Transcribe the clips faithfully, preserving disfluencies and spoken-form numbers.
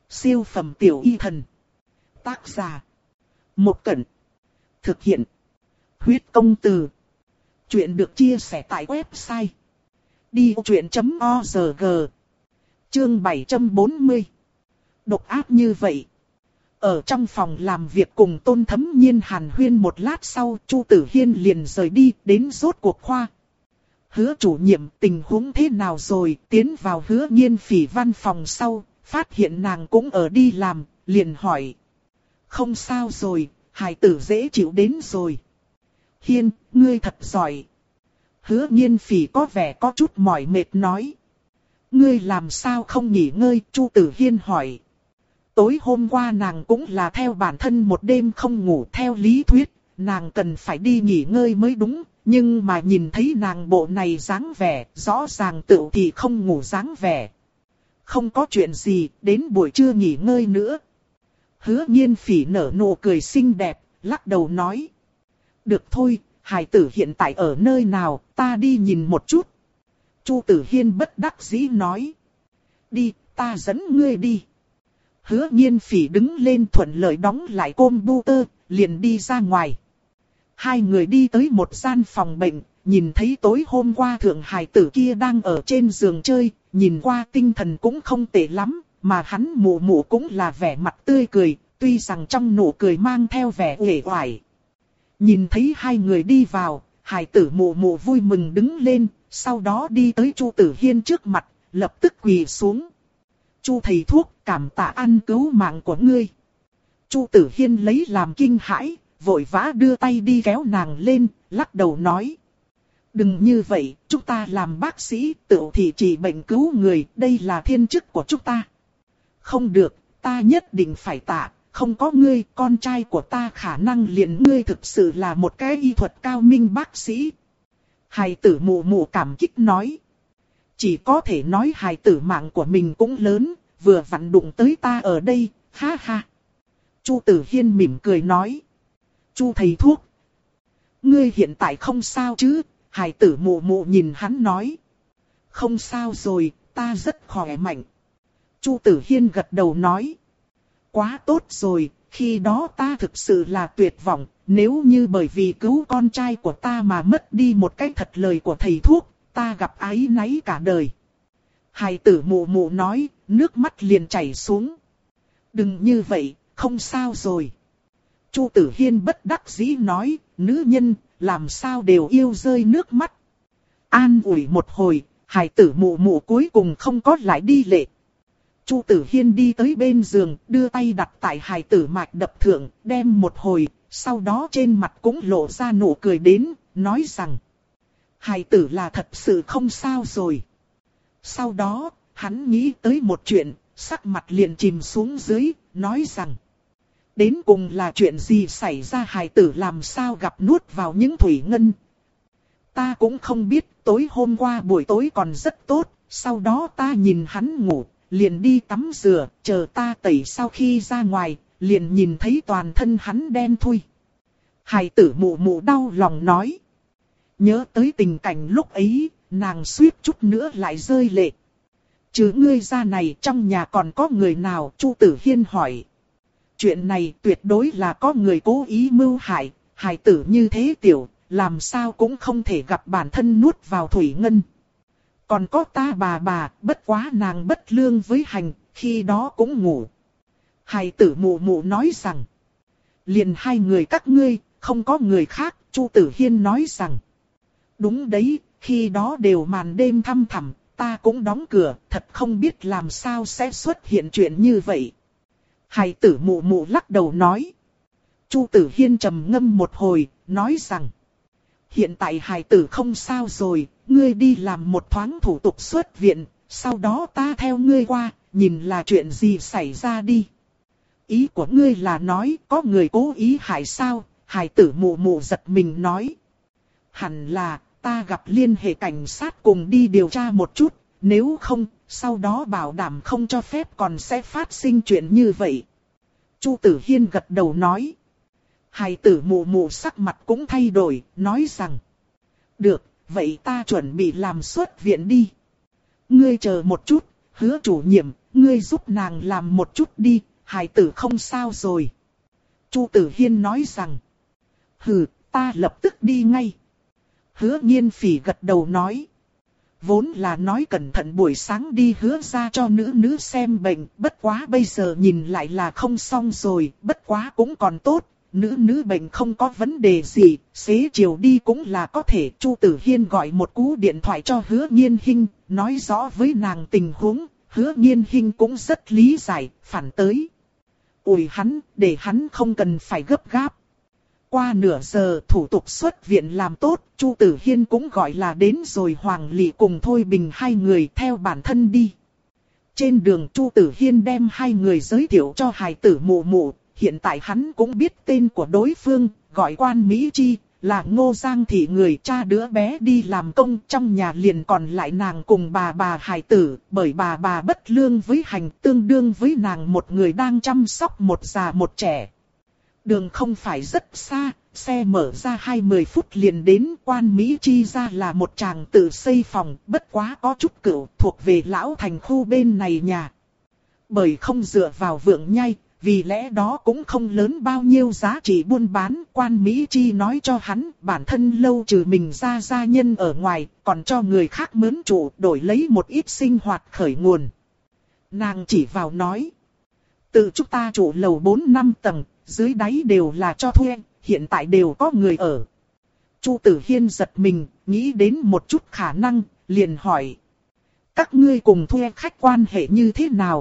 Siêu phẩm tiểu y thần. Tác giả. Một Cẩn. Thực hiện. Huyết công từ. Chuyện được chia sẻ tại website đi vô chuyện chấm org. Chương bảy trăm bốn mươi. Độc ác như vậy. Ở trong phòng làm việc cùng Tôn Thấm Nhiên hàn huyên một lát sau, Chu Tử Hiên liền rời đi đến rốt cuộc khoa. Hứa chủ nhiệm, tình huống thế nào rồi? Tiến vào Hứa Nghiên Phỉ văn phòng sau, phát hiện nàng cũng ở đi làm, liền hỏi. Không sao rồi, hài tử dễ chịu đến rồi. Hiên, ngươi thật giỏi. Hứa Nghiên Phỉ có vẻ có chút mỏi mệt nói. Ngươi làm sao không nghỉ ngơi? Chu Tử Hiên hỏi. Tối hôm qua nàng cũng là theo bản thân một đêm không ngủ, theo lý thuyết, nàng cần phải đi nghỉ ngơi mới đúng. Nhưng mà nhìn thấy nàng bộ này dáng vẻ, rõ ràng tựu thì không ngủ dáng vẻ. Không có chuyện gì, đến buổi trưa nghỉ ngơi nữa. Hứa Nghiên Phỉ nở nụ cười xinh đẹp, lắc đầu nói. Được thôi, hài tử hiện tại ở nơi nào, ta đi nhìn một chút. Chu Tử Hiên bất đắc dĩ nói. Đi, ta dẫn ngươi đi. Hứa Nghiên Phỉ đứng lên thuận lợi đóng lại computer, liền đi ra ngoài. Hai người đi tới một gian phòng bệnh, nhìn thấy tối hôm qua thượng hài tử kia đang ở trên giường chơi, nhìn qua tinh thần cũng không tệ lắm, mà hắn mụ mụ cũng là vẻ mặt tươi cười, tuy rằng trong nụ cười mang theo vẻ uể oải. Nhìn thấy hai người đi vào, hài tử mụ mụ vui mừng đứng lên, sau đó đi tới Chu Tử Hiên trước mặt, lập tức quỳ xuống. Chu thầy thuốc, cảm tạ ân cứu mạng của ngươi. Chu Tử Hiên lấy làm kinh hãi, vội vã đưa tay đi kéo nàng lên, lắc đầu nói. Đừng như vậy, chúng ta làm bác sĩ, tựu thì trị bệnh cứu người, đây là thiên chức của chúng ta. Không được, ta nhất định phải tạ, không có ngươi, con trai của ta khả năng liền ngươi thực sự là một cái y thuật cao minh bác sĩ. Hài tử mụ mụ cảm kích nói. Chỉ có thể nói hài tử mạng của mình cũng lớn, vừa vặn đụng tới ta ở đây, ha ha. Chu Tử Hiên mỉm cười nói. Chu thầy thuốc. Ngươi hiện tại không sao chứ? Hài tử mụ mụ nhìn hắn nói. Không sao rồi, ta rất khỏe mạnh. Chu Tử Hiên gật đầu nói. Quá tốt rồi, khi đó ta thực sự là tuyệt vọng. Nếu như bởi vì cứu con trai của ta mà mất đi một cái thật lời của thầy thuốc, ta gặp áy náy cả đời. Hài tử mụ mụ nói, nước mắt liền chảy xuống. Đừng như vậy, không sao rồi. Chu Tử Hiên bất đắc dĩ nói, nữ nhân, làm sao đều yêu rơi nước mắt. An ủi một hồi, hài tử mụ mụ cuối cùng không có lại đi lệ. Chu Tử Hiên đi tới bên giường, đưa tay đặt tại hài tử mạch đập thượng, đem một hồi, sau đó trên mặt cũng lộ ra nụ cười đến, nói rằng. Hài tử là thật sự không sao rồi. Sau đó, hắn nghĩ tới một chuyện, sắc mặt liền chìm xuống dưới, nói rằng. Đến cùng là chuyện gì xảy ra, hài tử làm sao gặp nuốt vào những thủy ngân. Ta cũng không biết, tối hôm qua buổi tối còn rất tốt, sau đó ta nhìn hắn ngủ, liền đi tắm rửa, chờ ta tẩy sau khi ra ngoài, liền nhìn thấy toàn thân hắn đen thui. Hài tử mụ mụ đau lòng nói. Nhớ tới tình cảnh lúc ấy, nàng suýt chút nữa lại rơi lệ. Chứ ngươi ra này trong nhà còn có người nào? Chu Tử Hiên hỏi. Chuyện này tuyệt đối là có người cố ý mưu hại, hài tử như thế tiểu, làm sao cũng không thể gặp bản thân nuốt vào thủy ngân. Còn có ta bà bà, bất quá nàng bất lương với hành, khi đó cũng ngủ. Hài tử mụ mụ nói rằng, liền hai người các ngươi, không có người khác. Chu Tử Hiên nói rằng, đúng đấy, khi đó đều màn đêm thăm thẳm, ta cũng đóng cửa, thật không biết làm sao sẽ xuất hiện chuyện như vậy. Hài tử mụ mụ lắc đầu nói. Chu Tử Hiên trầm ngâm một hồi, nói rằng. Hiện tại hài tử không sao rồi, ngươi đi làm một thoáng thủ tục xuất viện, sau đó ta theo ngươi qua, nhìn là chuyện gì xảy ra đi. Ý của ngươi là nói có người cố ý hại sao? Hài tử mụ mụ giật mình nói. Hẳn là, ta gặp liên hệ cảnh sát cùng đi điều tra một chút, nếu không, sau đó bảo đảm không cho phép còn sẽ phát sinh chuyện như vậy. Chu Tử Hiên gật đầu nói. Hài tử mụ mụ sắc mặt cũng thay đổi, nói rằng. Được, vậy ta chuẩn bị làm xuất viện đi. Ngươi chờ một chút, Hứa chủ nhiệm, ngươi giúp nàng làm một chút đi, hài tử không sao rồi. Chu Tử Hiên nói rằng, hừ, ta lập tức đi ngay. Hứa Nhiên Phỉ gật đầu nói, vốn là nói cẩn thận buổi sáng đi hứa ra cho nữ nữ xem bệnh, bất quá bây giờ nhìn lại là không xong rồi, bất quá cũng còn tốt, nữ nữ bệnh không có vấn đề gì, xế chiều đi cũng là có thể. Chu Tử Hiên gọi một cú điện thoại cho Hứa Nhiên Hinh, nói rõ với nàng tình huống, Hứa Nhiên Hinh cũng rất lý giải, phản tới. Ủi hắn, để hắn không cần phải gấp gáp. Qua nửa giờ thủ tục xuất viện làm tốt, Chu Tử Hiên cũng gọi là đến rồi Hoàng Lị cùng Thôi Bình hai người theo bản thân đi. Trên đường Chu Tử Hiên đem hai người giới thiệu cho hài tử mụ mụ, hiện tại hắn cũng biết tên của đối phương, gọi Quan Mỹ Chi, là Ngô Giang Thị người cha đứa bé đi làm công, trong nhà liền còn lại nàng cùng bà bà hài tử, bởi bà bà bất lương với hành, tương đương với nàng một người đang chăm sóc một già một trẻ. Đường không phải rất xa, xe mở ra hai mươi phút liền đến. Quan Mỹ Chi ra là một chàng tự xây phòng, bất quá có chút cửu, thuộc về lão thành khu bên này nhà. Bởi không dựa vào Vượng Nhai, vì lẽ đó cũng không lớn bao nhiêu giá trị buôn bán. Quan Mỹ Chi nói cho hắn, bản thân lâu trừ mình ra gia nhân ở ngoài, còn cho người khác mướn trụ, đổi lấy một ít sinh hoạt khởi nguồn. Nàng chỉ vào nói, tự chúng ta trụ lầu bốn năm tầng, dưới đáy đều là cho thuê, hiện tại đều có người ở. Chu Tử Hiên giật mình, nghĩ đến một chút khả năng, liền hỏi, các ngươi cùng thuê khách quan hệ như thế nào?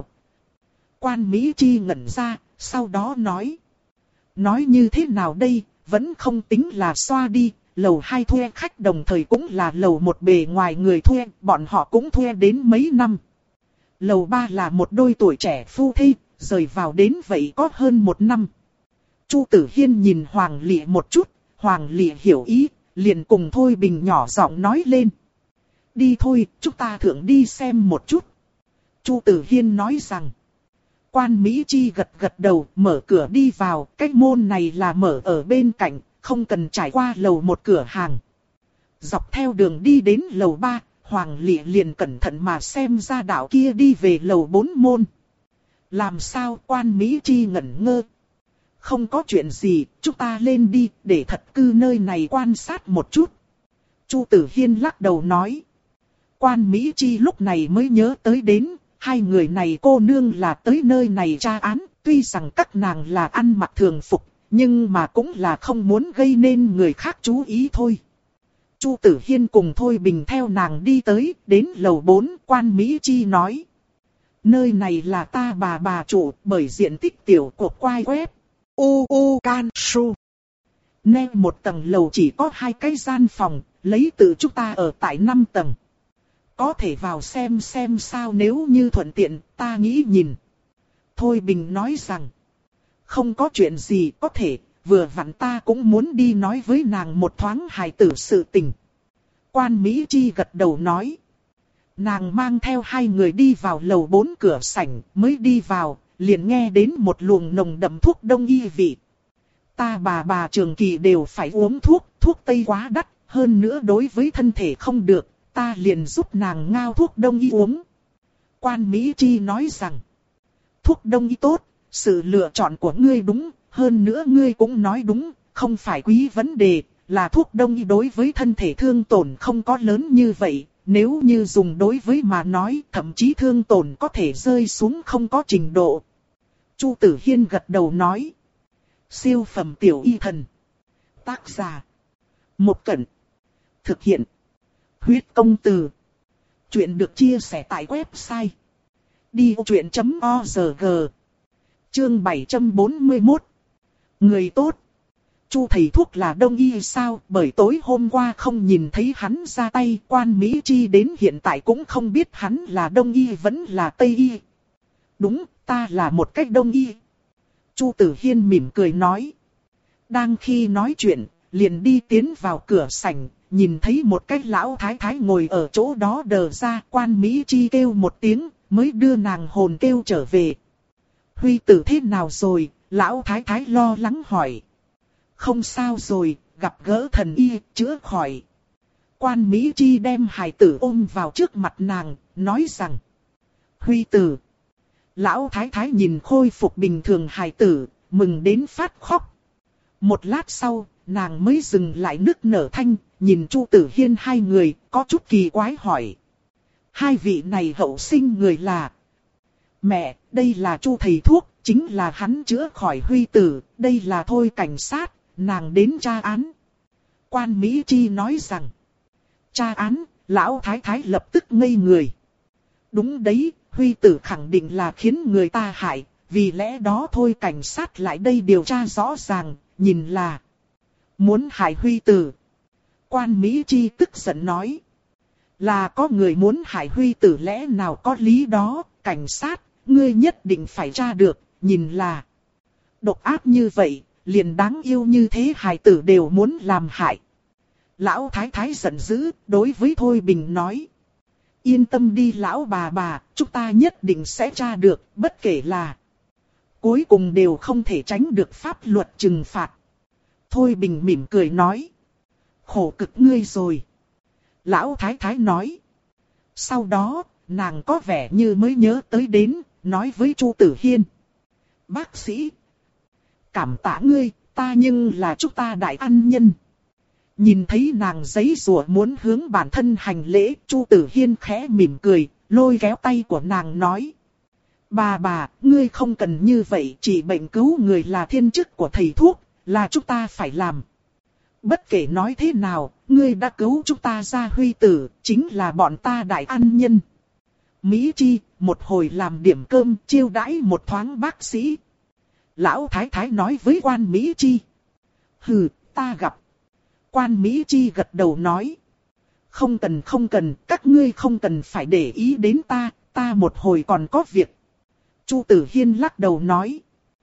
Quan Mỹ Chi ngẩn ra, sau đó nói, nói như thế nào đây, vẫn không tính là xoa đi. Lầu hai thuê khách đồng thời cũng là lầu một bề ngoài người thuê, bọn họ cũng thuê đến mấy năm. Lầu ba là một đôi tuổi trẻ phu thê, rời vào đến vậy có hơn một năm. Chu Tử Hiên nhìn Hoàng Lị một chút, Hoàng Lị hiểu ý, liền cùng Thôi Bình nhỏ giọng nói lên. Đi thôi, chúng ta thượng đi xem một chút. Chu Tử Hiên nói rằng. Quan Mỹ Chi gật gật đầu, mở cửa đi vào, cái môn này là mở ở bên cạnh, không cần trải qua lầu một cửa hàng. Dọc theo đường đi đến lầu ba, Hoàng Lị liền cẩn thận mà xem ra đạo kia đi về lầu bốn môn. Làm sao? Quan Mỹ Chi ngẩn ngơ. Không có chuyện gì, chúng ta lên đi, để thật cư nơi này quan sát một chút. Chu Tử Hiên lắc đầu nói. Quan Mỹ Chi lúc này mới nhớ tới đến, hai người này cô nương là tới nơi này tra án, tuy rằng các nàng là ăn mặc thường phục, nhưng mà cũng là không muốn gây nên người khác chú ý thôi. Chu Tử Hiên cùng Thôi Bình theo nàng đi tới, đến lầu bốn, Quan Mỹ Chi nói. Nơi này là ta bà bà chủ, bởi diện tích tiểu của quai web. U U Can Su. Nên một tầng lầu chỉ có hai cái gian phòng, lấy từ chúng ta ở tại năm tầng. Có thể vào xem xem sao, nếu như thuận tiện, ta nghĩ nhìn. Thôi Bình nói rằng, không có chuyện gì, có thể, vừa vặn ta cũng muốn đi nói với nàng một thoáng hài tử sự tình. Quan Mỹ Chi gật đầu nói. Nàng mang theo hai người đi vào lầu bốn cửa sảnh, mới đi vào, liền nghe đến một luồng nồng đậm thuốc đông y vị. Ta bà bà trường kỳ đều phải uống thuốc, thuốc tây quá đắt, hơn nữa đối với thân thể không được, ta liền giúp nàng ngao thuốc đông y uống. Quan Mỹ Chi nói rằng, thuốc đông y tốt, sự lựa chọn của ngươi đúng, hơn nữa ngươi cũng nói đúng, không phải quý vấn đề, là thuốc đông y đối với thân thể thương tổn không có lớn như vậy. Nếu như dùng đối với mà nói, thậm chí thương tổn có thể rơi xuống không có trình độ. Chu Tử Hiên gật đầu nói. Siêu phẩm tiểu y thần. Tác giả. Một Cẩn. Thực hiện. Huyết công từ. Chuyện được chia sẻ tại website. đi vô chuyện chấm org. Chương bảy trăm bốn mươi mốt. Người tốt. Chu thầy thuốc là đông y sao? Bởi tối hôm qua không nhìn thấy hắn ra tay, Quan Mỹ Chi đến hiện tại cũng không biết hắn là đông y vẫn là tây y. Đúng, ta là một cách đông y. Chu Tử Hiên mỉm cười nói. Đang khi nói chuyện, liền đi tiến vào cửa sảnh, nhìn thấy một cái lão thái thái ngồi ở chỗ đó đờ ra. Quan Mỹ Chi kêu một tiếng, mới đưa nàng hồn kêu trở về. Huy tử thế nào rồi? Lão thái thái lo lắng hỏi. Không sao rồi, gặp gỡ thần y, chữa khỏi. Quan Mỹ Chi đem hài tử ôm vào trước mặt nàng, nói rằng. Huy tử. Lão thái thái nhìn khôi phục bình thường hài tử, mừng đến phát khóc. Một lát sau, nàng mới dừng lại nức nở thanh, nhìn Chu Tử Hiên hai người, có chút kỳ quái hỏi. Hai vị này hậu sinh người là... Mẹ, đây là Chu thầy thuốc, chính là hắn chữa khỏi Huy tử, đây là Thôi cảnh sát, nàng đến tra án. Quan Mỹ Chi nói rằng, tra án, lão thái thái lập tức ngây người. Đúng đấy, Huy tử khẳng định là khiến người ta hại, vì lẽ đó Thôi cảnh sát lại đây điều tra rõ ràng, nhìn là muốn hại Huy tử. Quan Mỹ Chi tức giận nói, là có người muốn hại Huy tử, lẽ nào có lý đó, cảnh sát, ngươi nhất định phải tra được, nhìn là độc ác như vậy, liền đáng yêu như thế hài tử đều muốn làm hại. Lão thái thái giận dữ, đối với Thôi Bình nói, yên tâm đi lão bà bà, chúng ta nhất định sẽ tra được, bất kể là cuối cùng đều không thể tránh được pháp luật trừng phạt. Thôi Bình mỉm cười nói, khổ cực ngươi rồi. Lão thái thái nói. Sau đó, nàng có vẻ như mới nhớ tới đến, nói với Chu Tử Hiên. Bác sĩ, cảm tạ ngươi, ta nhưng là chúng ta đại ân nhân. Nhìn thấy nàng giấy rùa muốn hướng bản thân hành lễ, Chu Tử Hiên khẽ mỉm cười, lôi kéo tay của nàng nói. Bà bà, ngươi không cần như vậy, chỉ bệnh cứu người là thiên chức của thầy thuốc, là chúng ta phải làm. Bất kể nói thế nào, ngươi đã cứu chúng ta ra Huy tử, chính là bọn ta đại ân nhân. Mỹ Chi, một hồi làm điểm cơm, chiêu đãi một thoáng bác sĩ. Lão thái thái nói với quan Mỹ Chi. Hừ, ta gặp. Quan Mỹ Chi gật đầu nói. Không cần không cần, các ngươi không cần phải để ý đến ta, ta một hồi còn có việc. Chu Tử Hiên lắc đầu nói.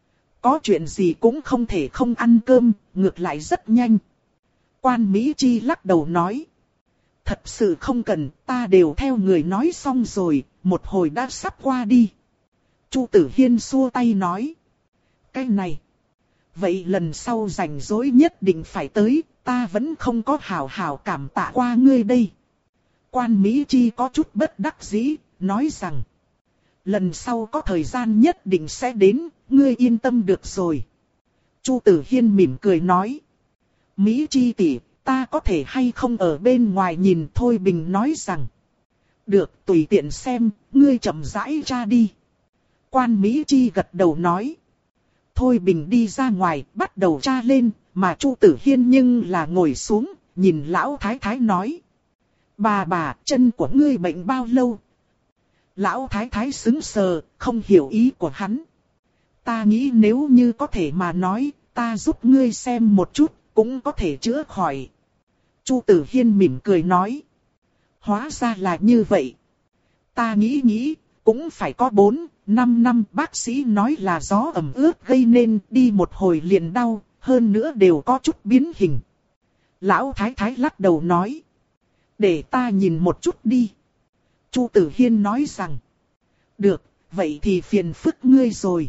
Có chuyện gì cũng không thể không ăn cơm, ngược lại rất nhanh. Quan Mỹ Chi lắc đầu nói. Thật sự không cần, ta đều theo người nói xong rồi, một hồi đã sắp qua đi. Chu Tử Hiên xua tay nói. Cái này. Vậy lần sau rảnh rỗi nhất định phải tới, ta vẫn không có hảo hảo cảm tạ qua ngươi đây. Quan Mỹ Chi có chút bất đắc dĩ, nói rằng. Lần sau có thời gian nhất định sẽ đến, ngươi yên tâm được rồi. Chu Tử Hiên mỉm cười nói. Mỹ Chi tỷ, ta có thể hay không ở bên ngoài nhìn? Thôi Bình nói rằng. Được, tùy tiện xem, ngươi chậm rãi ra đi. Quan Mỹ Chi gật đầu nói. Thôi Bình đi ra ngoài, bắt đầu tra lên, mà Chu Tử Hiên nhưng là ngồi xuống, nhìn lão thái thái nói. Bà bà, chân của ngươi bệnh bao lâu? Lão thái thái sững sờ, không hiểu ý của hắn. Ta nghĩ nếu như có thể mà nói, ta giúp ngươi xem một chút, cũng có thể chữa khỏi. Chu Tử Hiên mỉm cười nói. Hóa ra là như vậy. Ta nghĩ nghĩ, cũng phải có bốn, năm năm, bác sĩ nói là gió ẩm ướt gây nên, đi một hồi liền đau, hơn nữa đều có chút biến hình. Lão thái thái lắc đầu nói. Để ta nhìn một chút đi. Chu Tử Hiên nói rằng. Được, vậy thì phiền phức ngươi rồi.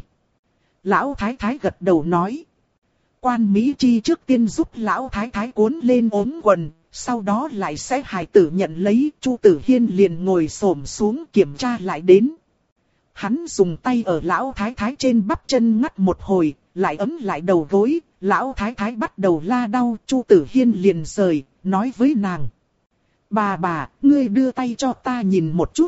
Lão thái thái gật đầu nói. Quan Mỹ Chi trước tiên giúp lão thái thái cuốn lên ốm quần, sau đó lại sẽ hài tử nhận lấy. Chu Tử Hiên liền ngồi xổm xuống kiểm tra lại đến. Hắn dùng tay ở lão thái thái trên bắp chân ngắt một hồi, lại ấm lại đầu gối. Lão thái thái bắt đầu la đau, Chu Tử Hiên liền rời, nói với nàng. Bà bà, ngươi đưa tay cho ta nhìn một chút.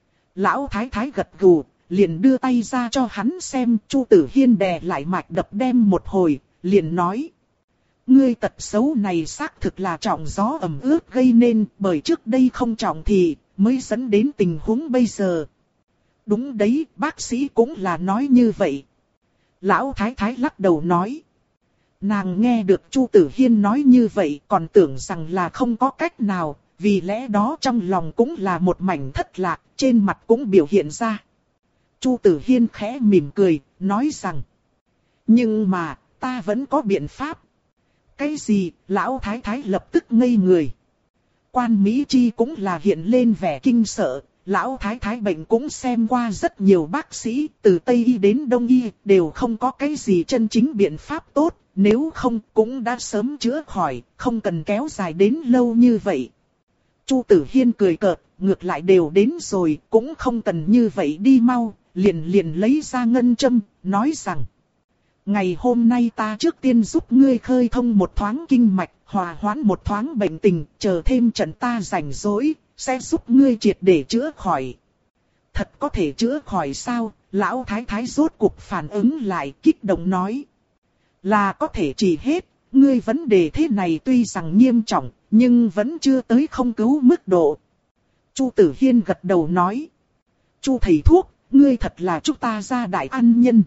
Lão thái thái gật gù, liền đưa tay ra cho hắn xem. Chu Tử Hiên đè lại mạch đập đem một hồi, liền nói. Ngươi tật xấu này xác thực là trọng gió ẩm ướt gây nên, bởi trước đây không trọng thì mới dẫn đến tình huống bây giờ. Đúng đấy, bác sĩ cũng là nói như vậy. Lão thái thái lắc đầu nói. Nàng nghe được Chu Tử Hiên nói như vậy còn tưởng rằng là không có cách nào, vì lẽ đó trong lòng cũng là một mảnh thất lạc, trên mặt cũng biểu hiện ra. Chu Tử Hiên khẽ mỉm cười, nói rằng. Nhưng mà, ta vẫn có biện pháp. Cái gì? Lão thái thái lập tức ngây người. Quan Mỹ Chi cũng là hiện lên vẻ kinh sợ. Lão thái thái bệnh cũng xem qua rất nhiều bác sĩ, từ Tây Y đến Đông Y, đều không có cái gì chân chính biện pháp tốt, nếu không cũng đã sớm chữa khỏi, không cần kéo dài đến lâu như vậy. Chu Tử Hiên cười cợt, ngược lại đều đến rồi, cũng không cần như vậy đi mau, liền liền lấy ra ngân châm, nói rằng. Ngày hôm nay ta trước tiên giúp ngươi khơi thông một thoáng kinh mạch, hòa hoãn một thoáng bệnh tình, chờ thêm trận ta rảnh rỗi, sẽ giúp ngươi triệt để chữa khỏi. Thật có thể chữa khỏi sao? Lão thái thái rốt cuộc phản ứng lại, kích động nói. Là có thể trị hết, ngươi vấn đề thế này tuy rằng nghiêm trọng, nhưng vẫn chưa tới không cứu mức độ. Chu Tử Hiên gật đầu nói. Chu thầy thuốc, ngươi thật là chúng ta gia đại ân nhân.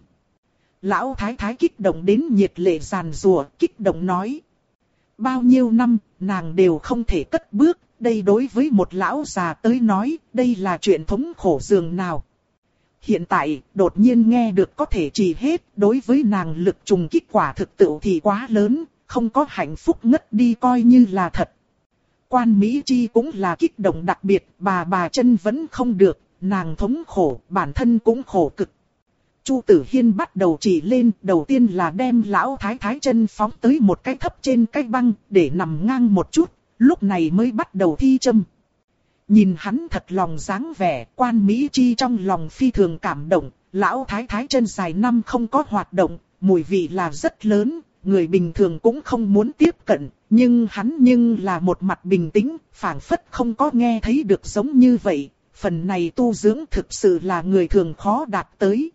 Lão thái thái kích động đến nhiệt lệ giàn rùa, kích động nói. Bao nhiêu năm, nàng đều không thể cất bước, đây đối với một lão già tới nói, đây là chuyện thống khổ dường nào. Hiện tại, đột nhiên nghe được có thể trị hết, đối với nàng lực trùng kích quả thực tự thì quá lớn, không có hạnh phúc ngất đi coi như là thật. Quan Mỹ Chi cũng là kích động đặc biệt, bà bà chân vẫn không được, nàng thống khổ, bản thân cũng khổ cực. Chu Tử Hiên bắt đầu chỉ lên, đầu tiên là đem lão thái thái chân phóng tới một cái thấp trên cái băng, để nằm ngang một chút, lúc này mới bắt đầu thi châm. Nhìn hắn thật lòng dáng vẻ, Quan Mỹ Chi trong lòng phi thường cảm động, lão thái thái chân dài năm không có hoạt động, mùi vị là rất lớn, người bình thường cũng không muốn tiếp cận, nhưng hắn nhưng là một mặt bình tĩnh, phảng phất không có nghe thấy được giống như vậy, phần này tu dưỡng thực sự là người thường khó đạt tới.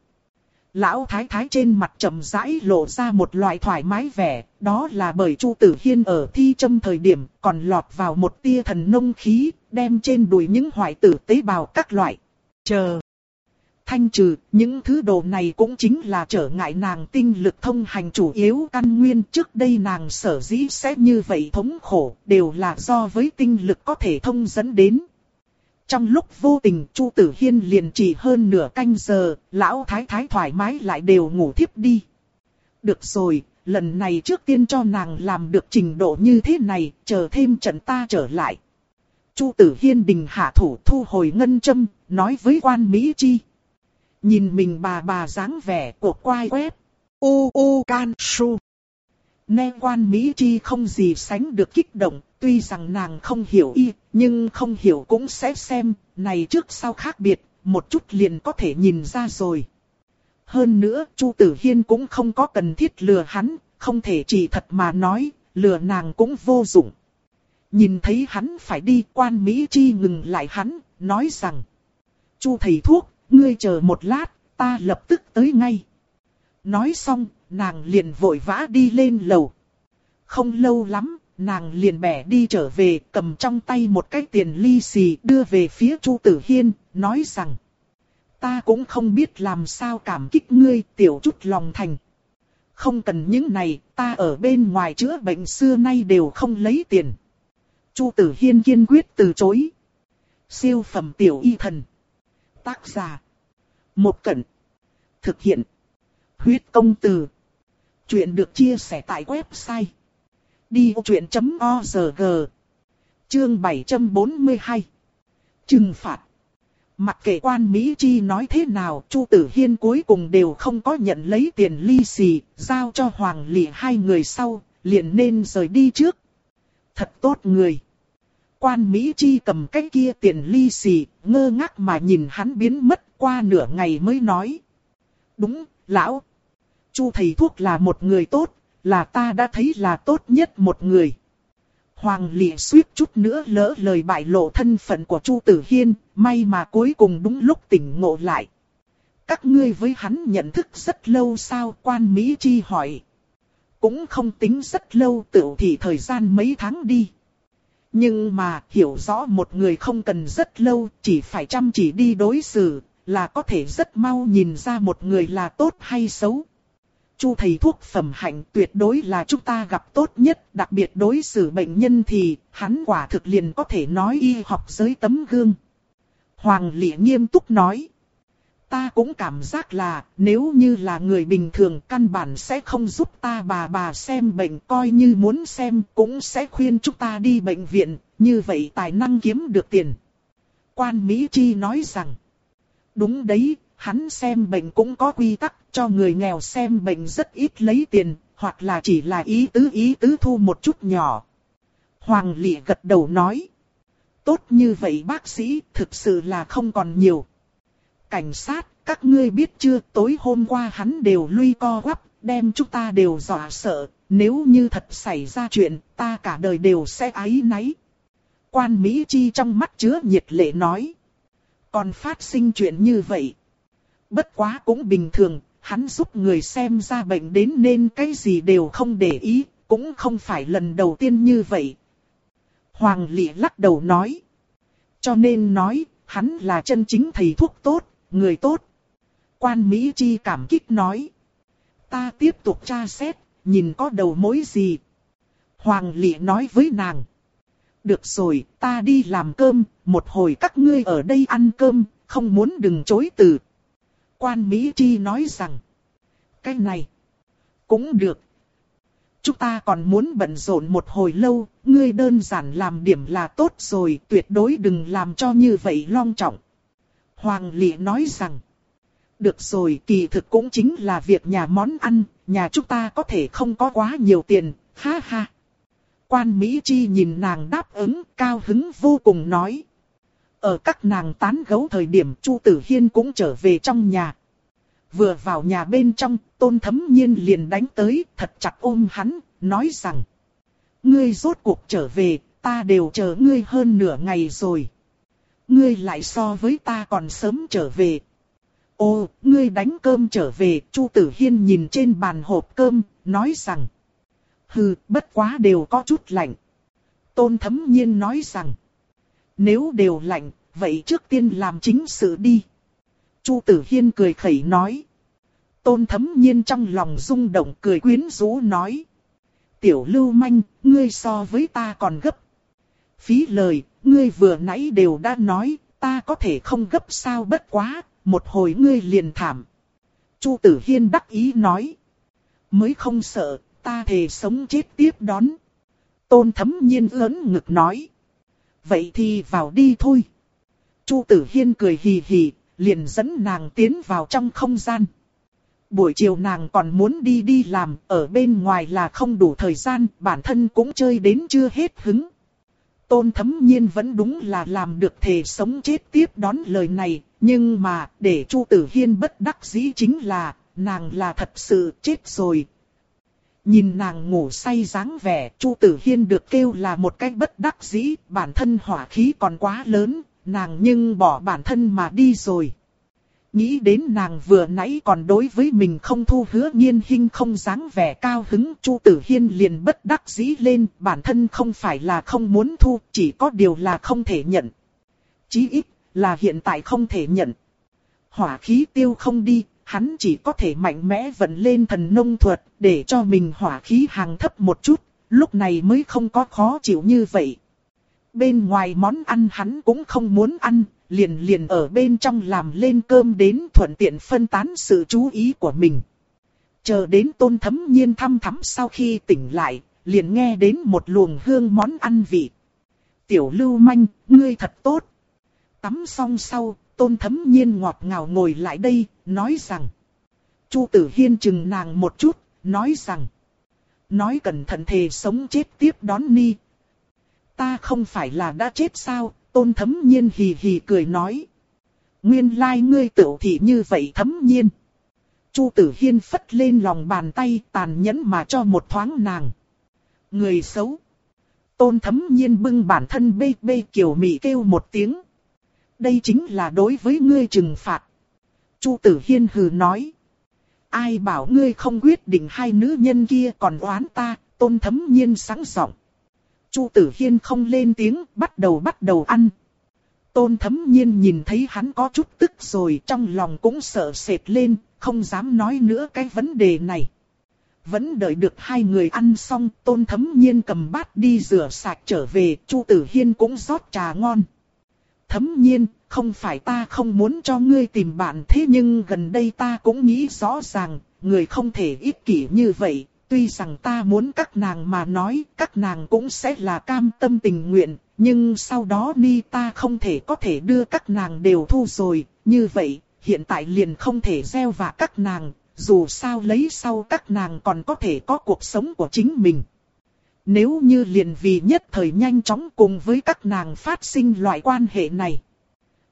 Lão thái thái trên mặt chậm rãi lộ ra một loại thoải mái vẻ, đó là bởi Chu Tử Hiên ở thi châm thời điểm còn lọt vào một tia thần nông khí, đem trên đùi những hoại tử tế bào các loại. Chờ. Thanh trừ, những thứ đồ này cũng chính là trở ngại nàng tinh lực thông hành chủ yếu căn nguyên. Trước đây nàng sở dĩ sẽ như vậy thống khổ, đều là do với tinh lực có thể thông dẫn đến. Trong lúc vô tình, Chu Tử Hiên liền chỉ hơn nửa canh giờ, lão thái thái thoải mái lại đều ngủ thiếp đi. Được rồi, lần này trước tiên cho nàng làm được trình độ như thế này, chờ thêm trận ta trở lại. Chu Tử Hiên đình hạ thủ thu hồi ngân châm, nói với Quan Mỹ Chi. Nhìn mình bà bà dáng vẻ của quai quét. U u can su. Nghe Quan Mỹ Chi không gì sánh được kích động, tuy rằng nàng không hiểu y, nhưng không hiểu cũng sẽ xem, này trước sau khác biệt, một chút liền có thể nhìn ra rồi. Hơn nữa, Chu Tử Hiên cũng không có cần thiết lừa hắn, không thể chỉ thật mà nói, lừa nàng cũng vô dụng. Nhìn thấy hắn phải đi, Quan Mỹ Chi ngừng lại hắn, nói rằng. Chu thầy thuốc, ngươi chờ một lát, ta lập tức tới ngay. Nói xong, nàng liền vội vã đi lên lầu. Không lâu lắm, nàng liền bẻ đi trở về, cầm trong tay một cái tiền ly xì đưa về phía Chu Tử Hiên, nói rằng. Ta cũng không biết làm sao cảm kích ngươi, tiểu chút lòng thành. Không cần những này, ta ở bên ngoài chữa bệnh xưa nay đều không lấy tiền. Chu Tử Hiên kiên quyết từ chối. Siêu phẩm tiểu y thần. Tác giả. Một Cẩn. Thực hiện. Huyết công từ. Chuyện được chia sẻ tại website. đi ô chuyện chấm o rờ giê. Chương bảy trăm bốn mươi hai. Trừng phạt. Mặc kệ Quan Mỹ Chi nói thế nào, Chu Tử Hiên cuối cùng đều không có nhận lấy tiền ly xì, giao cho Hoàng Lị hai người sau, liền nên rời đi trước. Thật tốt người. Quan Mỹ Chi cầm cái kia tiền ly xì, ngơ ngác mà nhìn hắn biến mất, qua nửa ngày mới nói. Đúng, lão. Chu thầy thuốc là một người tốt, là ta đã thấy là tốt nhất một người. Hoàng Lị suýt chút nữa lỡ lời bại lộ thân phận của Chu Tử Hiên, may mà cuối cùng đúng lúc tỉnh ngộ lại. Các ngươi với hắn nhận thức rất lâu sao? Quan Mỹ Chi hỏi. Cũng không tính rất lâu, tự thì thời gian mấy tháng đi. Nhưng mà hiểu rõ một người không cần rất lâu, chỉ phải chăm chỉ đi đối xử, là có thể rất mau nhìn ra một người là tốt hay xấu. Chu thầy thuốc phẩm hạnh tuyệt đối là chúng ta gặp tốt nhất, đặc biệt đối xử bệnh nhân thì hắn quả thực liền có thể nói y học giới tấm gương. Hoàng Lị nghiêm túc nói. Ta cũng cảm giác là nếu như là người bình thường căn bản sẽ không giúp ta bà bà xem bệnh, coi như muốn xem cũng sẽ khuyên chúng ta đi bệnh viện, như vậy tài năng kiếm được tiền. Quan Mỹ Chi nói rằng. Đúng đấy, hắn xem bệnh cũng có quy tắc, cho người nghèo xem bệnh rất ít lấy tiền, hoặc là chỉ là ý tứ ý tứ thu một chút nhỏ. Hoàng Lị gật đầu nói. Tốt như vậy bác sĩ, thực sự là không còn nhiều. Cảnh sát, các ngươi biết chưa, tối hôm qua hắn đều lui co quắp, đem chúng ta đều dọa sợ, nếu như thật xảy ra chuyện, ta cả đời đều sẽ áy náy. Quan Mỹ Chi trong mắt chứa nhiệt lệ nói. Còn phát sinh chuyện như vậy. Bất quá cũng bình thường, hắn giúp người xem ra bệnh đến nên cái gì đều không để ý, cũng không phải lần đầu tiên như vậy. Hoàng Lị lắc đầu nói. Cho nên nói, hắn là chân chính thầy thuốc tốt, người tốt. Quan Mỹ Chi cảm kích nói. Ta tiếp tục tra xét, nhìn có đầu mối gì. Hoàng Lị nói với nàng. Được rồi, ta đi làm cơm, một hồi các ngươi ở đây ăn cơm, không muốn đừng chối từ. Quan Mỹ Chi nói rằng. Cái này, cũng được. Chúng ta còn muốn bận rộn một hồi lâu, ngươi đơn giản làm điểm là tốt rồi, tuyệt đối đừng làm cho như vậy long trọng. Hoàng Lị nói rằng. Được rồi, kỳ thực cũng chính là việc nhà món ăn, nhà chúng ta có thể không có quá nhiều tiền, ha ha. Quan Mỹ Chi nhìn nàng đáp ứng, cao hứng vô cùng nói. Ở các nàng tán gẫu thời điểm, Chu Tử Hiên cũng trở về trong nhà. Vừa vào nhà bên trong, Tôn Thấm Nhiên liền đánh tới, thật chặt ôm hắn, nói rằng. Ngươi rốt cuộc trở về, ta đều chờ ngươi hơn nửa ngày rồi. Ngươi lại so với ta còn sớm trở về. Ô, ngươi đánh cơm trở về, Chu Tử Hiên nhìn trên bàn hộp cơm, nói rằng. Hừ, bất quá đều có chút lạnh. Tôn Thấm Nhiên nói rằng. Nếu đều lạnh, vậy trước tiên làm chính sự đi. Chu Tử Hiên cười khẩy nói. Tôn Thấm Nhiên trong lòng rung động cười quyến rũ nói. Tiểu lưu manh, ngươi so với ta còn gấp. Phí lời, ngươi vừa nãy đều đã nói, ta có thể không gấp sao bất quá, một hồi ngươi liền thảm. Chu Tử Hiên đắc ý nói. Mới không sợ, ta thề sống chết tiếp đón. Tôn Thấm Nhiên ớn ngực nói. Vậy thì vào đi thôi. Chu Tử Hiên cười hì hì, liền dẫn nàng tiến vào trong không gian. Buổi chiều nàng còn muốn đi đi làm, ở bên ngoài là không đủ thời gian, bản thân cũng chơi đến chưa hết hứng. Tôn Thấm Nhiên vẫn đúng là làm được thề sống chết tiếp đón lời này, nhưng mà để Chu Tử Hiên bất đắc dĩ chính là, nàng là thật sự chết rồi. Nhìn nàng ngủ say dáng vẻ, Chu Tử Hiên được kêu là một cách bất đắc dĩ, bản thân hỏa khí còn quá lớn, nàng nhưng bỏ bản thân mà đi rồi. Nghĩ đến nàng vừa nãy còn đối với mình không thu Hứa Nghiên Hinh không dáng vẻ cao hứng, Chu Tử Hiên liền bất đắc dĩ lên, bản thân không phải là không muốn thu, chỉ có điều là không thể nhận. Chí ít là hiện tại không thể nhận. Hỏa khí tiêu không đi, hắn chỉ có thể mạnh mẽ vận lên thần nông thuật, để cho mình hỏa khí hàng thấp một chút, lúc này mới không có khó chịu như vậy. Bên ngoài món ăn hắn cũng không muốn ăn, liền liền ở bên trong làm lên cơm đến thuận tiện phân tán sự chú ý của mình. Chờ đến Tôn Thấm Nhiên thăm thắm sau khi tỉnh lại, liền nghe đến một luồng hương món ăn vị. Tiểu lưu manh, ngươi thật tốt. Tắm xong sau, Tôn Thấm Nhiên ngọt ngào ngồi lại đây, nói rằng. Chu Tử Hiên chừng nàng một chút, nói rằng. Nói cẩn thận thề sống chết tiếp đón ni. Ta không phải là đã chết sao? Tôn Thấm Nhiên hì hì cười nói. Nguyên lai ngươi tựu thị như vậy Thấm Nhiên. Chu Tử Hiên phất lên lòng bàn tay tàn nhẫn mà cho một thoáng nàng. Người xấu. Tôn Thấm Nhiên bưng bản thân bê bê kiểu mị kêu một tiếng. Đây chính là đối với ngươi trừng phạt. Chu Tử Hiên hừ nói. Ai bảo ngươi không quyết định hai nữ nhân kia còn oán ta, Tôn Thấm Nhiên sáng giọng. Chu Tử Hiên không lên tiếng, bắt đầu bắt đầu ăn. Tôn Thấm Nhiên nhìn thấy hắn có chút tức rồi, trong lòng cũng sợ sệt lên, không dám nói nữa cái vấn đề này. Vẫn đợi được hai người ăn xong, Tôn Thấm Nhiên cầm bát đi rửa sạch trở về, Chu Tử Hiên cũng rót trà ngon. Thấm Nhiên, không phải ta không muốn cho ngươi tìm bạn, thế nhưng gần đây ta cũng nghĩ rõ ràng, người không thể ích kỷ như vậy. Tuy rằng ta muốn các nàng mà nói, các nàng cũng sẽ là cam tâm tình nguyện, nhưng sau đó ni ta không thể có thể đưa các nàng đều thu rồi, như vậy, hiện tại liền không thể gieo vạ các nàng, dù sao lấy sau các nàng còn có thể có cuộc sống của chính mình. Nếu như liền vì nhất thời nhanh chóng cùng với các nàng phát sinh loại quan hệ này,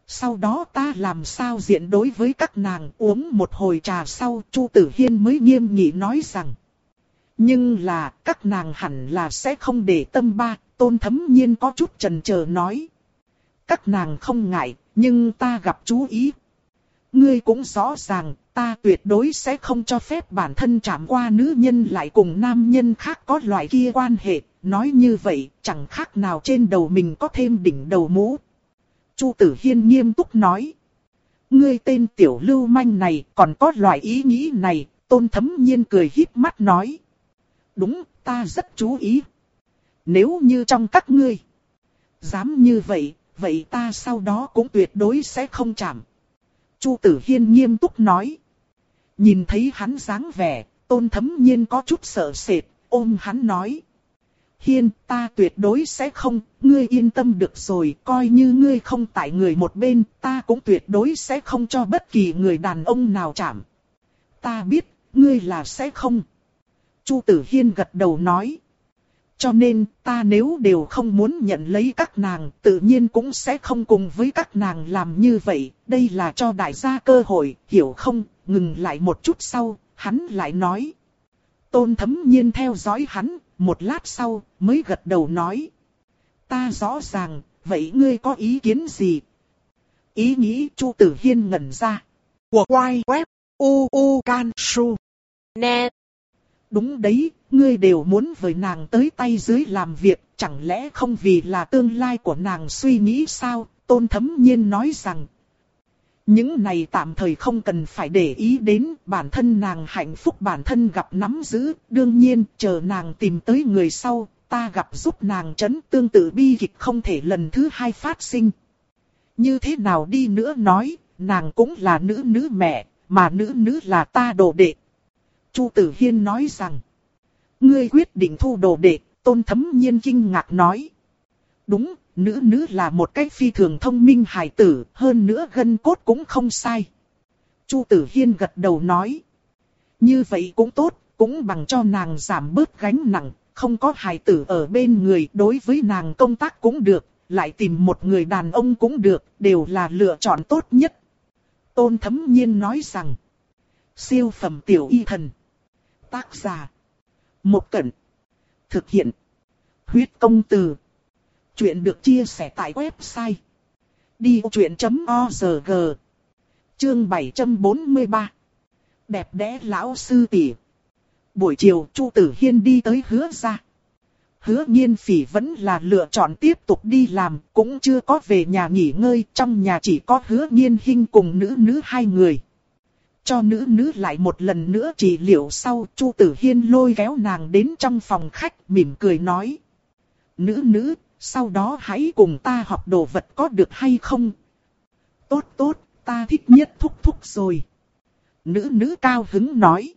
Sau đó ta làm sao diện đối với các nàng. Uống một hồi trà sau, Chu Tử Hiên mới nghiêm nghị nói rằng. Nhưng là, các nàng hẳn là sẽ không để tâm ba. Tôn Thấm Nhiên có chút chần chờ nói. Các nàng không ngại, nhưng ta gặp chú ý. Ngươi cũng rõ ràng, ta tuyệt đối sẽ không cho phép bản thân chạm qua nữ nhân lại cùng nam nhân khác có loại kia quan hệ. Nói như vậy, chẳng khác nào trên đầu mình có thêm đỉnh đầu mũ. Chu Tử Hiên nghiêm túc nói. Ngươi tên tiểu lưu manh này còn có loại ý nghĩ này. Tôn Thấm Nhiên cười híp mắt nói. Đúng, ta rất chú ý. Nếu như trong các ngươi dám như vậy, vậy ta sau đó cũng tuyệt đối sẽ không chạm. Chu Tử Hiên nghiêm túc nói. Nhìn thấy hắn dáng vẻ, Tôn Thấm Nhiên có chút sợ sệt, ôm hắn nói. Hiên, ta tuyệt đối sẽ không, ngươi yên tâm được rồi, coi như ngươi không tại người một bên, ta cũng tuyệt đối sẽ không cho bất kỳ người đàn ông nào chạm. Ta biết, ngươi là sẽ không. Chu Tử Hiên gật đầu nói. Cho nên, ta nếu đều không muốn nhận lấy các nàng, tự nhiên cũng sẽ không cùng với các nàng làm như vậy. Đây là cho đại gia cơ hội, hiểu không? Ngừng lại một chút sau, hắn lại nói. Tôn Thấm Nhiên theo dõi hắn, một lát sau, mới gật đầu nói. Ta rõ ràng, vậy ngươi có ý kiến gì? Ý nghĩ Chu Tử Hiên ngẩn ra. Của quay web, u u can su, net. Đúng đấy, ngươi đều muốn với nàng tới tay dưới làm việc, chẳng lẽ không vì là tương lai của nàng suy nghĩ sao? Tôn Thấm Nhiên nói rằng. Những này tạm thời không cần phải để ý đến, bản thân nàng hạnh phúc bản thân gặp nắm giữ, đương nhiên chờ nàng tìm tới người sau, ta gặp giúp nàng trấn tương tự bi kịch không thể lần thứ hai phát sinh. Như thế nào đi nữa nói, nàng cũng là nữ nữ mẹ, mà nữ nữ là ta đồ đệ. Chu Tử Hiên nói rằng, ngươi quyết định thu đồ đệ. Tôn Thấm Nhiên kinh ngạc nói. Đúng, nữ nữ là một cách phi thường thông minh hài tử, hơn nữa gân cốt cũng không sai. Chu Tử Hiên gật đầu nói. Như vậy cũng tốt, cũng bằng cho nàng giảm bớt gánh nặng, không có hài tử ở bên người, đối với nàng công tác cũng được, lại tìm một người đàn ông cũng được, đều là lựa chọn tốt nhất. Tôn Thấm Nhiên nói rằng, siêu phẩm tiểu y thần. Tác giả, Một Cẩn. Thực hiện, Huyết Công Từ. Chuyện được chia sẻ tại website đi ô chuyện chấm org. Chương bảy trăm bốn mươi ba. Đẹp đẽ lão sư tỷ. Buổi chiều Chu Tử Hiên đi tới Hứa gia. Hứa Nghiên Phỉ vẫn là lựa chọn tiếp tục đi làm, cũng chưa có về nhà nghỉ ngơi, trong nhà chỉ có Hứa Nghiên Hinh cùng nữ nữ hai người. Cho nữ nữ lại một lần nữa trị liệu sau, Chu Tử Hiên lôi kéo nàng đến trong phòng khách, mỉm cười nói. Nữ nữ, sau đó hãy cùng ta học đồ vật có được hay không? Tốt tốt, ta thích nhất thúc thúc rồi. Nữ nữ cao hứng nói.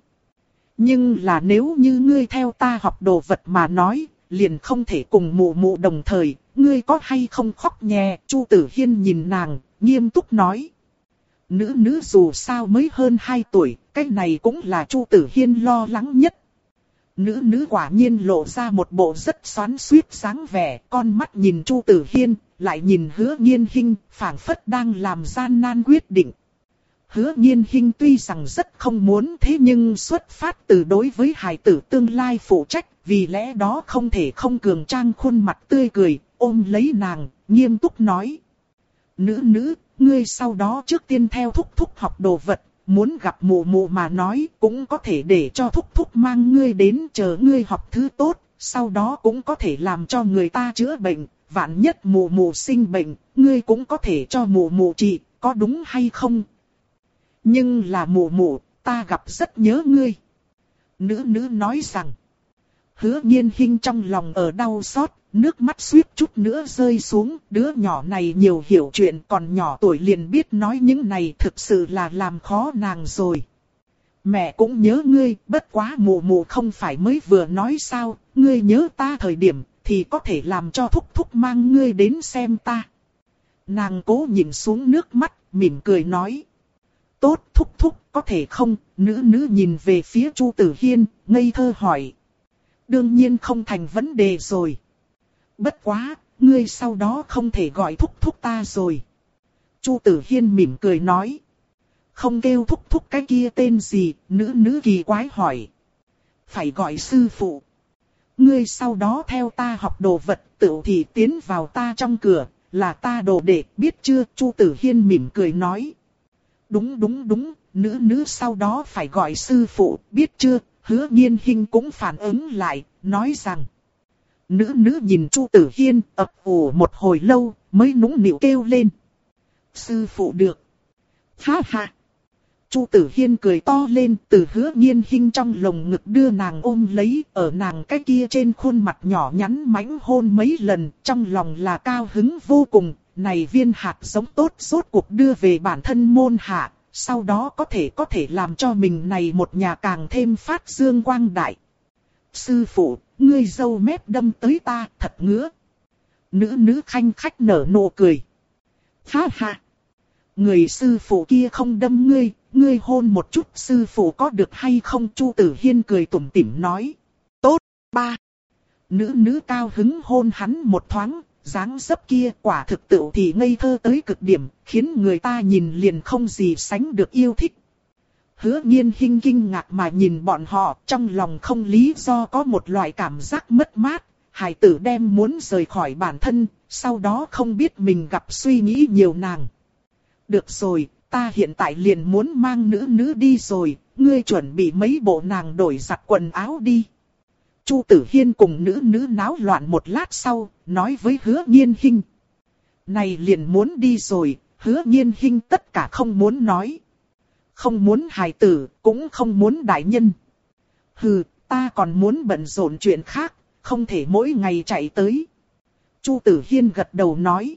Nhưng là nếu như ngươi theo ta học đồ vật mà nói, liền không thể cùng mụ mụ đồng thời, ngươi có hay không khóc nhè? Chu Tử Hiên nhìn nàng, nghiêm túc nói. Nữ nữ dù sao mới hơn hai tuổi, cái này cũng là Chu Tử Hiên lo lắng nhất. Nữ nữ quả nhiên lộ ra một bộ rất xoắn xuýt dáng vẻ, con mắt nhìn Chu Tử Hiên, lại nhìn Hứa Nghiên Hinh, phảng phất đang làm gian nan quyết định. Hứa Nghiên Hinh tuy rằng rất không muốn thế nhưng xuất phát từ đối với hài tử tương lai phụ trách, vì lẽ đó không thể không cường trang khuôn mặt tươi cười, ôm lấy nàng, nghiêm túc nói. Nữ nữ, ngươi sau đó trước tiên theo thúc thúc học đồ vật. Muốn gặp mụ mụ mà nói cũng có thể để cho thúc thúc mang ngươi đến chờ ngươi học thứ tốt, sau đó cũng có thể làm cho người ta chữa bệnh, vạn nhất mụ mụ sinh bệnh, ngươi cũng có thể cho mụ mụ trị, có đúng hay không? Nhưng là mụ mụ, ta gặp rất nhớ ngươi. Nữ nữ nói rằng, Hứa Nghiên Hinh trong lòng ở đau xót, nước mắt suýt chút nữa rơi xuống, đứa nhỏ này nhiều hiểu chuyện còn nhỏ tuổi liền biết nói những này thực sự là làm khó nàng rồi. Mẹ cũng nhớ ngươi, bất quá mụ mụ không phải mới vừa nói sao, ngươi nhớ ta thời điểm thì có thể làm cho thúc thúc mang ngươi đến xem ta. Nàng cố nhìn xuống nước mắt, mỉm cười nói. Tốt thúc thúc, có thể không? Nữ nữ nhìn về phía Chu Tử Hiên, ngây thơ hỏi. Đương nhiên không thành vấn đề rồi. Bất quá, ngươi sau đó không thể gọi thúc thúc ta rồi. Chu Tử Hiên mỉm cười nói. Không kêu thúc thúc cái kia tên gì, nữ nữ kỳ quái hỏi. Phải gọi sư phụ. Ngươi sau đó theo ta học đồ vật, tự thì tiến vào ta trong cửa, là ta đồ đệ, biết chưa? Chu Tử Hiên mỉm cười nói. Đúng đúng đúng, nữ nữ sau đó phải gọi sư phụ, biết chưa? Hứa Nhiên Hinh cũng phản ứng lại, nói rằng. Nữ nữ nhìn Chu Tử Hiên, ấp ủ một hồi lâu, mới nũng nịu kêu lên. Sư phụ được. Ha ha. Chu Tử Hiên cười to lên, từ Hứa Nhiên Hinh trong lồng ngực đưa nàng ôm lấy, ở nàng cái kia trên khuôn mặt nhỏ nhắn mánh hôn mấy lần, trong lòng là cao hứng vô cùng. Này viên hạt giống tốt rốt cuộc đưa về bản thân môn hạ, sau đó có thể có thể làm cho mình này một nhà càng thêm phát dương quang đại. Sư phụ, ngươi dâu mép đâm tới ta, thật ngứa. Nữ nữ khanh khách nở nụ cười. Ha ha. Người sư phụ kia không đâm ngươi, ngươi hôn một chút sư phụ có được hay không? Chu Tử Hiên cười tủm tỉm nói. Tốt, ba. Nữ nữ cao hứng hôn hắn một thoáng, dáng dấp kia quả thực tự thì ngây thơ tới cực điểm, khiến người ta nhìn liền không gì sánh được yêu thích. Hứa Nhiên Hinh kinh ngạc mà nhìn bọn họ, trong lòng không lý do có một loại cảm giác mất mát. Hải tử đem muốn rời khỏi bản thân, sau đó không biết mình gặp suy nghĩ nhiều nàng. Được rồi, ta hiện tại liền muốn mang nữ nữ đi rồi, ngươi chuẩn bị mấy bộ nàng đổi giặt quần áo đi. Chu Tử Hiên cùng nữ nữ náo loạn một lát sau, nói với Hứa Nhiên Hinh. Này liền muốn đi rồi, Hứa Nhiên Hinh tất cả không muốn nói. Không muốn hài tử, cũng không muốn đại nhân. Hừ, ta còn muốn bận rộn chuyện khác, không thể mỗi ngày chạy tới. Chu Tử Hiên gật đầu nói.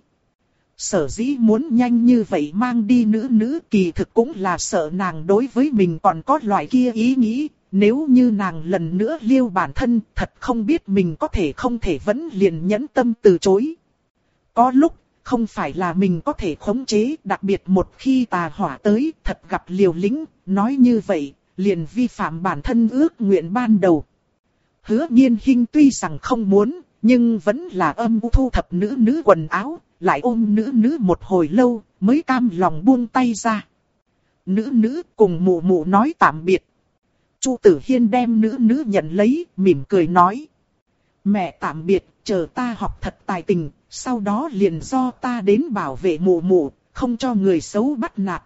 Sở dĩ muốn nhanh như vậy mang đi nữ nữ kỳ thực cũng là sợ nàng đối với mình còn có loại kia ý nghĩ. Nếu như nàng lần nữa liêu bản thân, thật không biết mình có thể không thể vẫn liền nhẫn tâm từ chối. Có lúc, không phải là mình có thể khống chế, đặc biệt một khi tà hỏa tới, thật gặp liều lĩnh, nói như vậy, liền vi phạm bản thân ước nguyện ban đầu. Hứa Nhiên Hinh tuy rằng không muốn, nhưng vẫn là âm u thu thập nữ nữ quần áo, lại ôm nữ nữ một hồi lâu, mới cam lòng buông tay ra. Nữ nữ cùng mụ mụ nói tạm biệt. Chu Tử Hiên đem nữ nữ nhận lấy, mỉm cười nói. Mẹ tạm biệt, chờ ta học thật tài tình, sau đó liền do ta đến bảo vệ mụ mụ, không cho người xấu bắt nạt.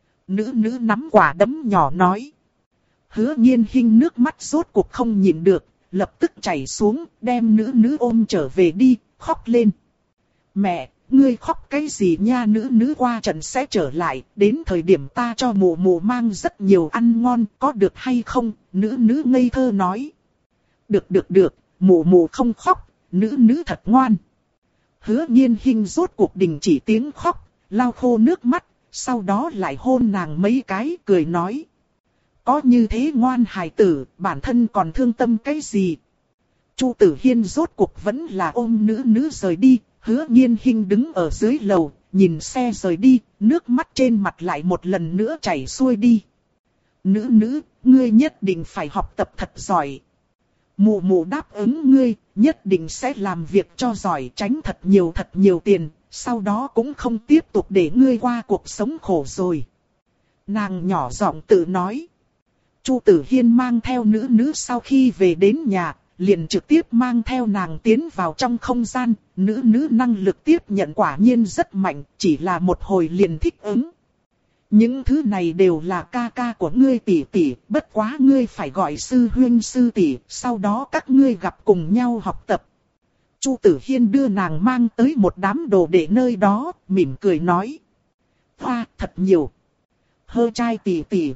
Nữ nữ nắm quả đấm nhỏ nói. Hứa Nhiên Hinh nước mắt rốt cuộc không nhịn được, lập tức chảy xuống, đem nữ nữ ôm trở về đi, khóc lên. Mẹ, ngươi khóc cái gì nha? Nữ nữ qua trận sẽ trở lại, đến thời điểm ta cho mụ mụ mang rất nhiều ăn ngon, có được hay không? Nữ nữ ngây thơ nói. Được được được, mụ mụ không khóc, nữ nữ thật ngoan. Hứa Nhiên Hinh rốt cuộc đình chỉ tiếng khóc, lau khô nước mắt, sau đó lại hôn nàng mấy cái, cười nói. Có như thế ngoan hài tử, bản thân còn thương tâm cái gì? Chu Tử Hiên rốt cuộc vẫn là ôm nữ nữ rời đi. Hứa Nhiên Hinh đứng ở dưới lầu, nhìn xe rời đi, nước mắt trên mặt lại một lần nữa chảy xuôi đi. Nữ nữ, ngươi nhất định phải học tập thật giỏi. Mụ mụ đáp ứng ngươi, nhất định sẽ làm việc cho giỏi, tránh thật nhiều thật nhiều tiền, sau đó cũng không tiếp tục để ngươi qua cuộc sống khổ rồi. Nàng nhỏ giọng tự nói. Chu Tử Hiên mang theo nữ nữ sau khi về đến nhà, liền trực tiếp mang theo nàng tiến vào trong không gian, nữ nữ năng lực tiếp nhận quả nhiên rất mạnh, chỉ là một hồi liền thích ứng. Những thứ này đều là ca ca của ngươi tỷ tỷ, bất quá ngươi phải gọi sư huynh sư tỷ, sau đó các ngươi gặp cùng nhau học tập. Chu Tử Hiên đưa nàng mang tới một đám đồ đệ nơi đó, mỉm cười nói. Hoa, thật nhiều. Hơ trai tỷ tỷ.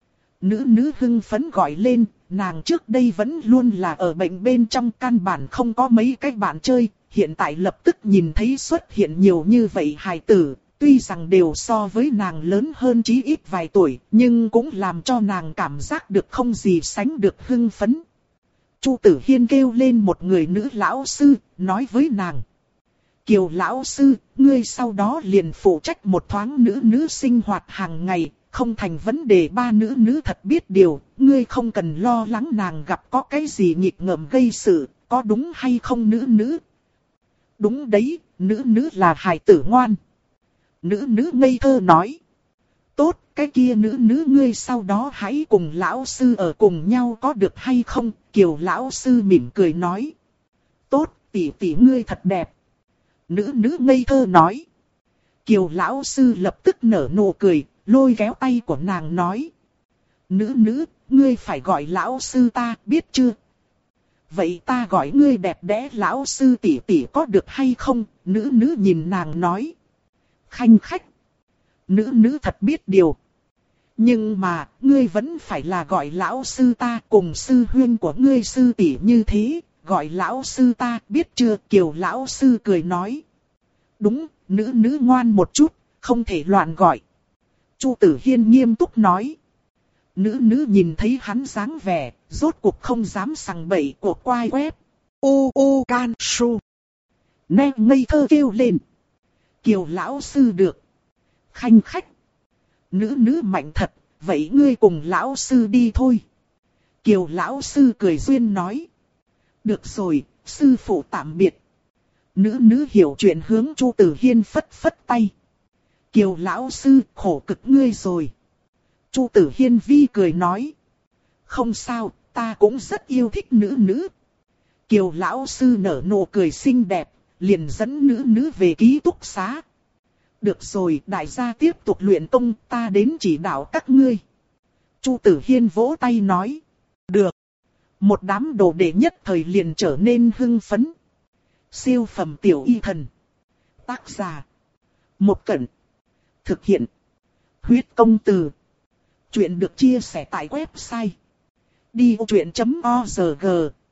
Nữ nữ hưng phấn gọi lên, nàng trước đây vẫn luôn là ở bệnh bên trong, căn bản không có mấy cái bạn chơi, hiện tại lập tức nhìn thấy xuất hiện nhiều như vậy hài tử, tuy rằng đều so với nàng lớn hơn chí ít vài tuổi, nhưng cũng làm cho nàng cảm giác được không gì sánh được hưng phấn. Chu Tử Hiên kêu lên một người nữ lão sư, nói với nàng. Kiều lão sư, ngươi sau đó liền phụ trách một thoáng nữ nữ sinh hoạt hàng ngày. Không thành vấn đề, ba nữ nữ thật biết điều, ngươi không cần lo lắng nàng gặp có cái gì nghịch ngợm gây sự, có đúng hay không nữ nữ? Đúng đấy, nữ nữ là hài tử ngoan. Nữ nữ ngây thơ nói. Tốt, cái kia nữ nữ ngươi sau đó hãy cùng lão sư ở cùng nhau có được hay không? Kiều lão sư mỉm cười nói. Tốt, tỷ tỷ ngươi thật đẹp. Nữ nữ ngây thơ nói. Kiều lão sư lập tức nở nụ cười, lôi kéo tay của nàng nói. Nữ nữ, ngươi phải gọi lão sư ta, biết chưa? Vậy ta gọi ngươi đẹp đẽ lão sư tỷ tỷ có được hay không? Nữ nữ nhìn nàng nói. Khanh khách. Nữ nữ thật biết điều. Nhưng mà, ngươi vẫn phải là gọi lão sư ta cùng sư huynh của ngươi sư tỷ như thế, gọi lão sư ta, biết chưa? Kiều lão sư cười nói. Đúng, nữ nữ ngoan một chút, không thể loạn gọi. Chu Tử Hiên nghiêm túc nói. Nữ nữ nhìn thấy hắn dáng vẻ, rốt cuộc không dám sằng bậy của quai quép. U U Can Su. Nè ngây thơ kêu lên. Kiều lão sư được. Khanh khách. Nữ nữ mạnh thật, vậy ngươi cùng lão sư đi thôi. Kiều lão sư cười duyên nói. Được rồi, sư phụ tạm biệt. Nữ nữ hiểu chuyện hướng Chu Tử Hiên phất phất tay. Kiều lão sư khổ cực ngươi rồi. Chu Tử Hiên vi cười nói. Không sao, ta cũng rất yêu thích nữ nữ. Kiều lão sư nở nụ cười xinh đẹp, liền dẫn nữ nữ về ký túc xá. Được rồi, đại gia tiếp tục luyện công, ta đến chỉ đạo các ngươi. Chu Tử Hiên vỗ tay nói. Được. Một đám đồ đệ nhất thời liền trở nên hưng phấn. Siêu phẩm tiểu y thần. Tác giả. Một Cẩn. Thực hiện. Huyết công từ. Chuyện được chia sẻ tại website. đi ô chuyện chấm org.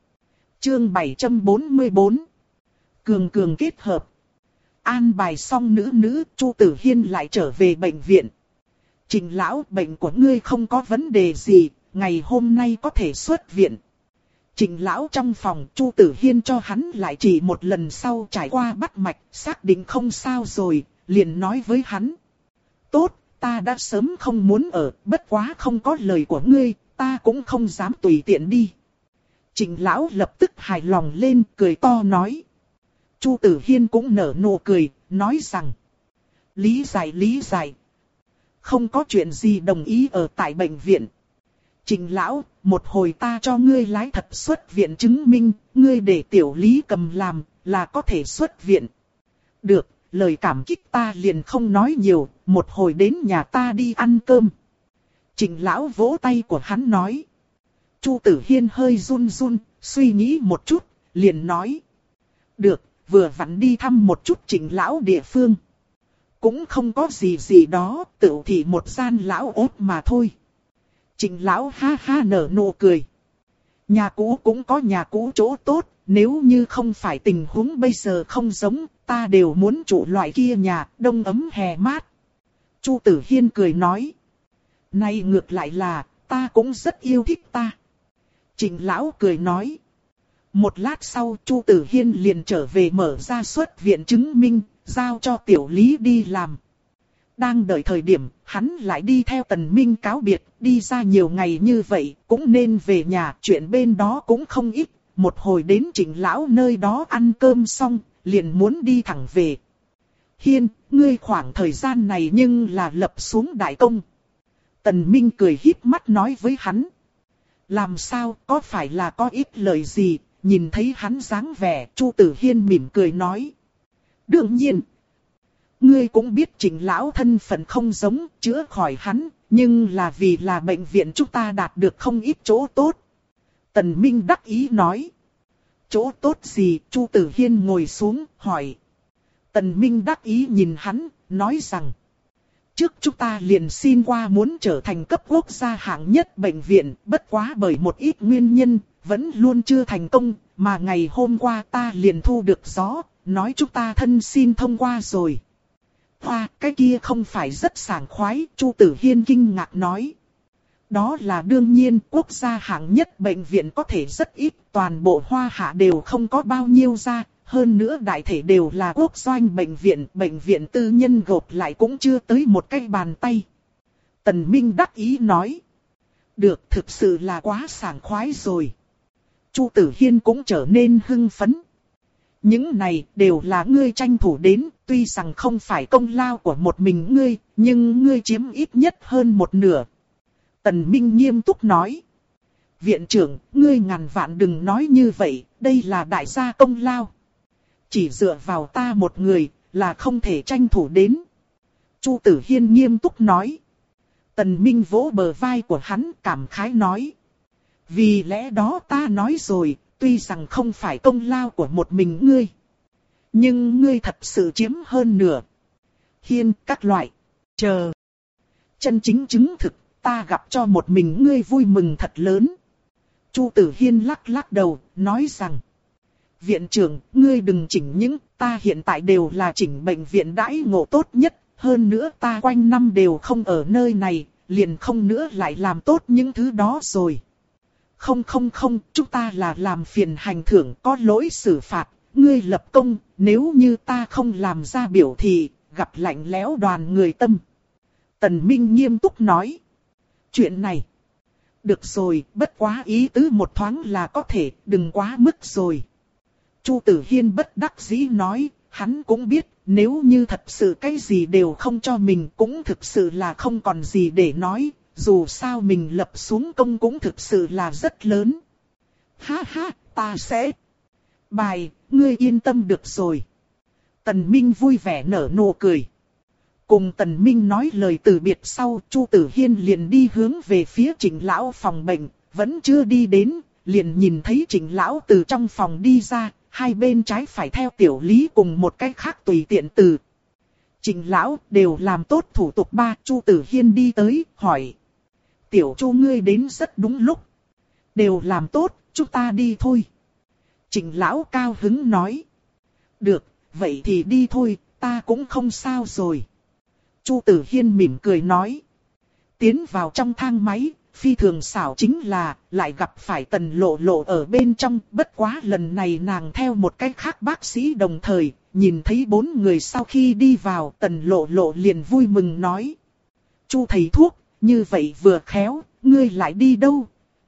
Chương bảy trăm bốn mươi bốn. Cường cường kết hợp. An bài xong nữ nữ, Chu Tử Hiên lại trở về bệnh viện. Trình lão, bệnh của ngươi không có vấn đề gì, ngày hôm nay có thể xuất viện. Trình lão trong phòng, Chu Tử Hiên cho hắn lại chỉ một lần sau trải qua bắt mạch, xác định không sao rồi, liền nói với hắn. Tốt, ta đã sớm không muốn ở, bất quá không có lời của ngươi, ta cũng không dám tùy tiện đi. Trình lão lập tức hài lòng lên, cười to nói. Chu Tử Hiên cũng nở nụ cười, nói rằng. Lý giải lý giải. Không có chuyện gì đồng ý ở tại bệnh viện. Trình lão, một hồi ta cho ngươi lái thật xuất viện chứng minh, ngươi để tiểu Lý cầm làm, là có thể xuất viện. Được, lời cảm kích ta liền không nói nhiều, một hồi đến nhà ta đi ăn cơm. Trình lão vỗ tay của hắn nói. Chu Tử Hiên hơi run run, suy nghĩ một chút, liền nói. Được, vừa vặn đi thăm một chút Trình lão địa phương. Cũng không có gì gì đó, tự thị một gian lão ốt mà thôi. Trình lão ha ha nở nụ cười. Nhà cũ cũng có nhà cũ chỗ tốt, nếu như không phải tình huống bây giờ không giống, ta đều muốn trụ loại kia nhà, đông ấm hè mát. Chu Tử Hiên cười nói. Này ngược lại là, ta cũng rất yêu thích ta. Trình lão cười nói. Một lát sau, Chu Tử Hiên liền trở về mở ra xuất viện chứng minh, giao cho tiểu Lý đi làm. Đang đợi thời điểm, hắn lại đi theo Tần Minh cáo biệt, đi ra nhiều ngày như vậy, cũng nên về nhà, chuyện bên đó cũng không ít. Một hồi đến Trình lão nơi đó ăn cơm xong, liền muốn đi thẳng về. Hiên, ngươi khoảng thời gian này nhưng là lập xuống đại công. Tần Minh cười híp mắt nói với hắn. Làm sao, có phải là có ít lời gì? Nhìn thấy hắn dáng vẻ, Chu Tử Hiên mỉm cười nói. Đương nhiên, ngươi cũng biết Trình lão thân phận không giống, chữa khỏi hắn, nhưng là vì là bệnh viện chúng ta đạt được không ít chỗ tốt. Tần Minh đắc ý nói. Chỗ tốt gì? Chu Tử Hiên ngồi xuống, hỏi. Tần Minh đắc ý nhìn hắn, nói rằng. Trước chúng ta liền xin qua muốn trở thành cấp quốc gia hạng nhất bệnh viện, bất quá bởi một ít nguyên nhân, vẫn luôn chưa thành công, mà ngày hôm qua ta liền thu được gió, nói chúng ta thân xin thông qua rồi. Hoa, cái kia không phải rất sảng khoái, Chu Tử Hiên kinh ngạc nói. Đó là đương nhiên, quốc gia hạng nhất bệnh viện có thể rất ít, toàn bộ Hoa Hạ đều không có bao nhiêu ra, hơn nữa đại thể đều là quốc doanh bệnh viện, bệnh viện tư nhân gộp lại cũng chưa tới một cái bàn tay. Tần Minh đắc ý nói. Được, thực sự là quá sảng khoái rồi. Chu Tử Hiên cũng trở nên hưng phấn. Những này đều là ngươi tranh thủ đến, tuy rằng không phải công lao của một mình ngươi, nhưng ngươi chiếm ít nhất hơn một nửa. Tần Minh nghiêm túc nói. Viện trưởng, ngươi ngàn vạn đừng nói như vậy, đây là đại gia công lao. Chỉ dựa vào ta một người, là không thể tranh thủ đến. Chu Tử Hiên nghiêm túc nói. Tần Minh vỗ bờ vai của hắn cảm khái nói. Vì lẽ đó ta nói rồi, tuy rằng không phải công lao của một mình ngươi. Nhưng ngươi thật sự chiếm hơn nửa. Hiên các loại. Chờ. Chân chính chứng thực, ta gặp cho một mình ngươi vui mừng thật lớn. Chu Tử Hiên lắc lắc đầu, nói rằng. Viện trưởng, ngươi đừng chỉnh những, ta hiện tại đều là chỉnh bệnh viện đãi ngộ tốt nhất. Hơn nữa ta quanh năm đều không ở nơi này, liền không nữa lại làm tốt những thứ đó rồi. Không không không, chúng ta là làm phiền hành thưởng có lỗi xử phạt, ngươi lập công, nếu như ta không làm ra biểu thị, gặp lạnh lẽo đoàn người tâm. Tần Minh nghiêm túc nói. Chuyện này, được rồi, bất quá ý tứ một thoáng là có thể, đừng quá mức rồi. Chu Tử Hiên bất đắc dĩ nói, hắn cũng biết, nếu như thật sự cái gì đều không cho mình cũng thực sự là không còn gì để nói. Dù sao mình lập xuống công cũng thực sự là rất lớn. Ha ha, ta sẽ. Bài, ngươi yên tâm được rồi. Tần Minh vui vẻ nở nụ cười. Cùng Tần Minh nói lời từ biệt sau, Chu Tử Hiên liền đi hướng về phía Trịnh lão phòng bệnh, vẫn chưa đi đến, liền nhìn thấy Trịnh lão từ trong phòng đi ra, hai bên trái phải theo tiểu lý cùng một cách khác tùy tiện từ. Trịnh lão đều làm tốt thủ tục ba, Chu Tử Hiên đi tới, hỏi. Tiểu Chu ngươi đến rất đúng lúc. Đều làm tốt, chúng ta đi thôi. Trịnh lão cao hứng nói. Được, vậy thì đi thôi, ta cũng không sao rồi. Chu Tử Hiên mỉm cười nói. Tiến vào trong thang máy, phi thường xảo chính là, lại gặp phải Tần Lộ Lộ ở bên trong. Bất quá lần này nàng theo một cách khác bác sĩ đồng thời, nhìn thấy bốn người sau khi đi vào, Tần Lộ Lộ liền vui mừng nói. Chu thầy thuốc. Như vậy vừa khéo, ngươi lại đi đâu?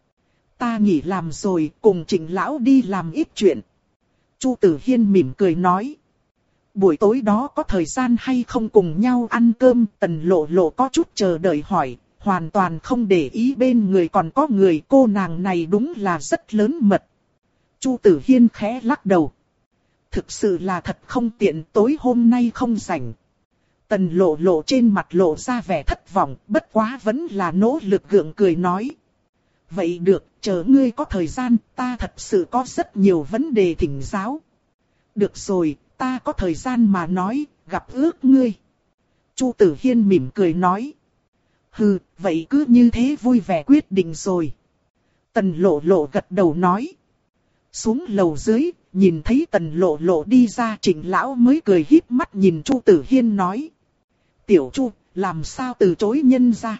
Ta nghỉ làm rồi, cùng Trịnh lão đi làm ít chuyện. Chu Tử Hiên mỉm cười nói. Buổi tối đó có thời gian hay không cùng nhau ăn cơm? Tần Lộ Lộ có chút chờ đợi hỏi, hoàn toàn không để ý bên người còn có người. Cô nàng này đúng là rất lớn mật. Chu Tử Hiên khẽ lắc đầu. Thực sự là thật không tiện, tối hôm nay không rảnh. Tần Lộ Lộ trên mặt lộ ra vẻ thất vọng, bất quá vẫn là nỗ lực gượng cười nói. Vậy được, chờ ngươi có thời gian, ta thật sự có rất nhiều vấn đề thỉnh giáo. Được rồi, ta có thời gian mà nói, gặp ước ngươi. Chu Tử Hiên mỉm cười nói. Hừ, vậy cứ như thế vui vẻ quyết định rồi. Tần Lộ Lộ gật đầu nói. Xuống lầu dưới, nhìn thấy Tần Lộ Lộ đi ra, Trịnh lão mới cười híp mắt nhìn Chu Tử Hiên nói. Tiểu Chu, làm sao từ chối nhân ra?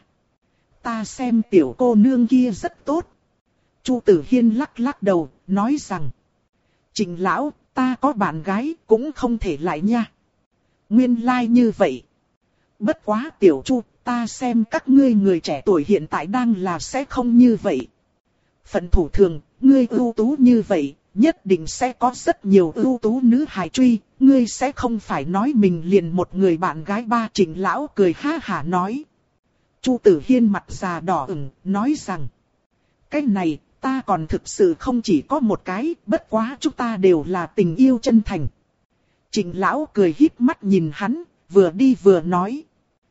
Ta xem tiểu cô nương kia rất tốt. Chu Tử Hiên lắc lắc đầu, nói rằng. Trịnh lão, ta có bạn gái, cũng không thể lại nha. Nguyên lai like như vậy. Bất quá tiểu Chu, ta xem các ngươi người trẻ tuổi hiện tại đang là sẽ không như vậy. Phận thủ thường, ngươi ưu tú như vậy, nhất định sẽ có rất nhiều ưu tú nữ hài truy, ngươi sẽ không phải nói mình liền một người bạn gái ba. Trịnh lão cười ha hả nói. Chu Tử Hiên mặt già đỏ ửng, nói rằng. Cái này, ta còn thực sự không chỉ có một cái, bất quá chúng ta đều là tình yêu chân thành. Trịnh lão cười híp mắt nhìn hắn, vừa đi vừa nói.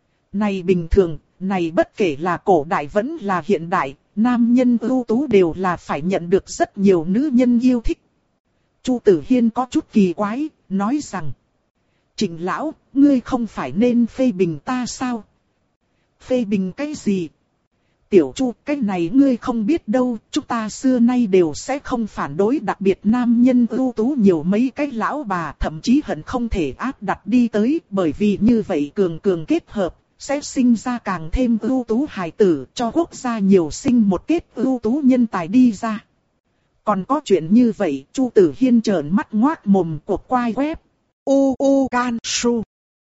Này bình thường, này bất kể là cổ đại vẫn là hiện đại, nam nhân ưu tú đều là phải nhận được rất nhiều nữ nhân yêu thích. Chu Tử Hiên có chút kỳ quái, nói rằng. Trịnh lão, ngươi không phải nên phê bình ta sao? Phê bình cái gì? Tiểu Chu, cái này ngươi không biết đâu, chúng ta xưa nay đều sẽ không phản đối, đặc biệt nam nhân ưu tú nhiều mấy cái lão bà, thậm chí hận không thể áp đặt đi tới, bởi vì như vậy cường cường kết hợp, sẽ sinh ra càng thêm ưu tú hài tử, cho quốc gia nhiều sinh một kết ưu tú nhân tài đi ra. Còn có chuyện như vậy, Chu Tử Hiên trợn mắt ngoác mồm cuộc quay web. U U Can Su.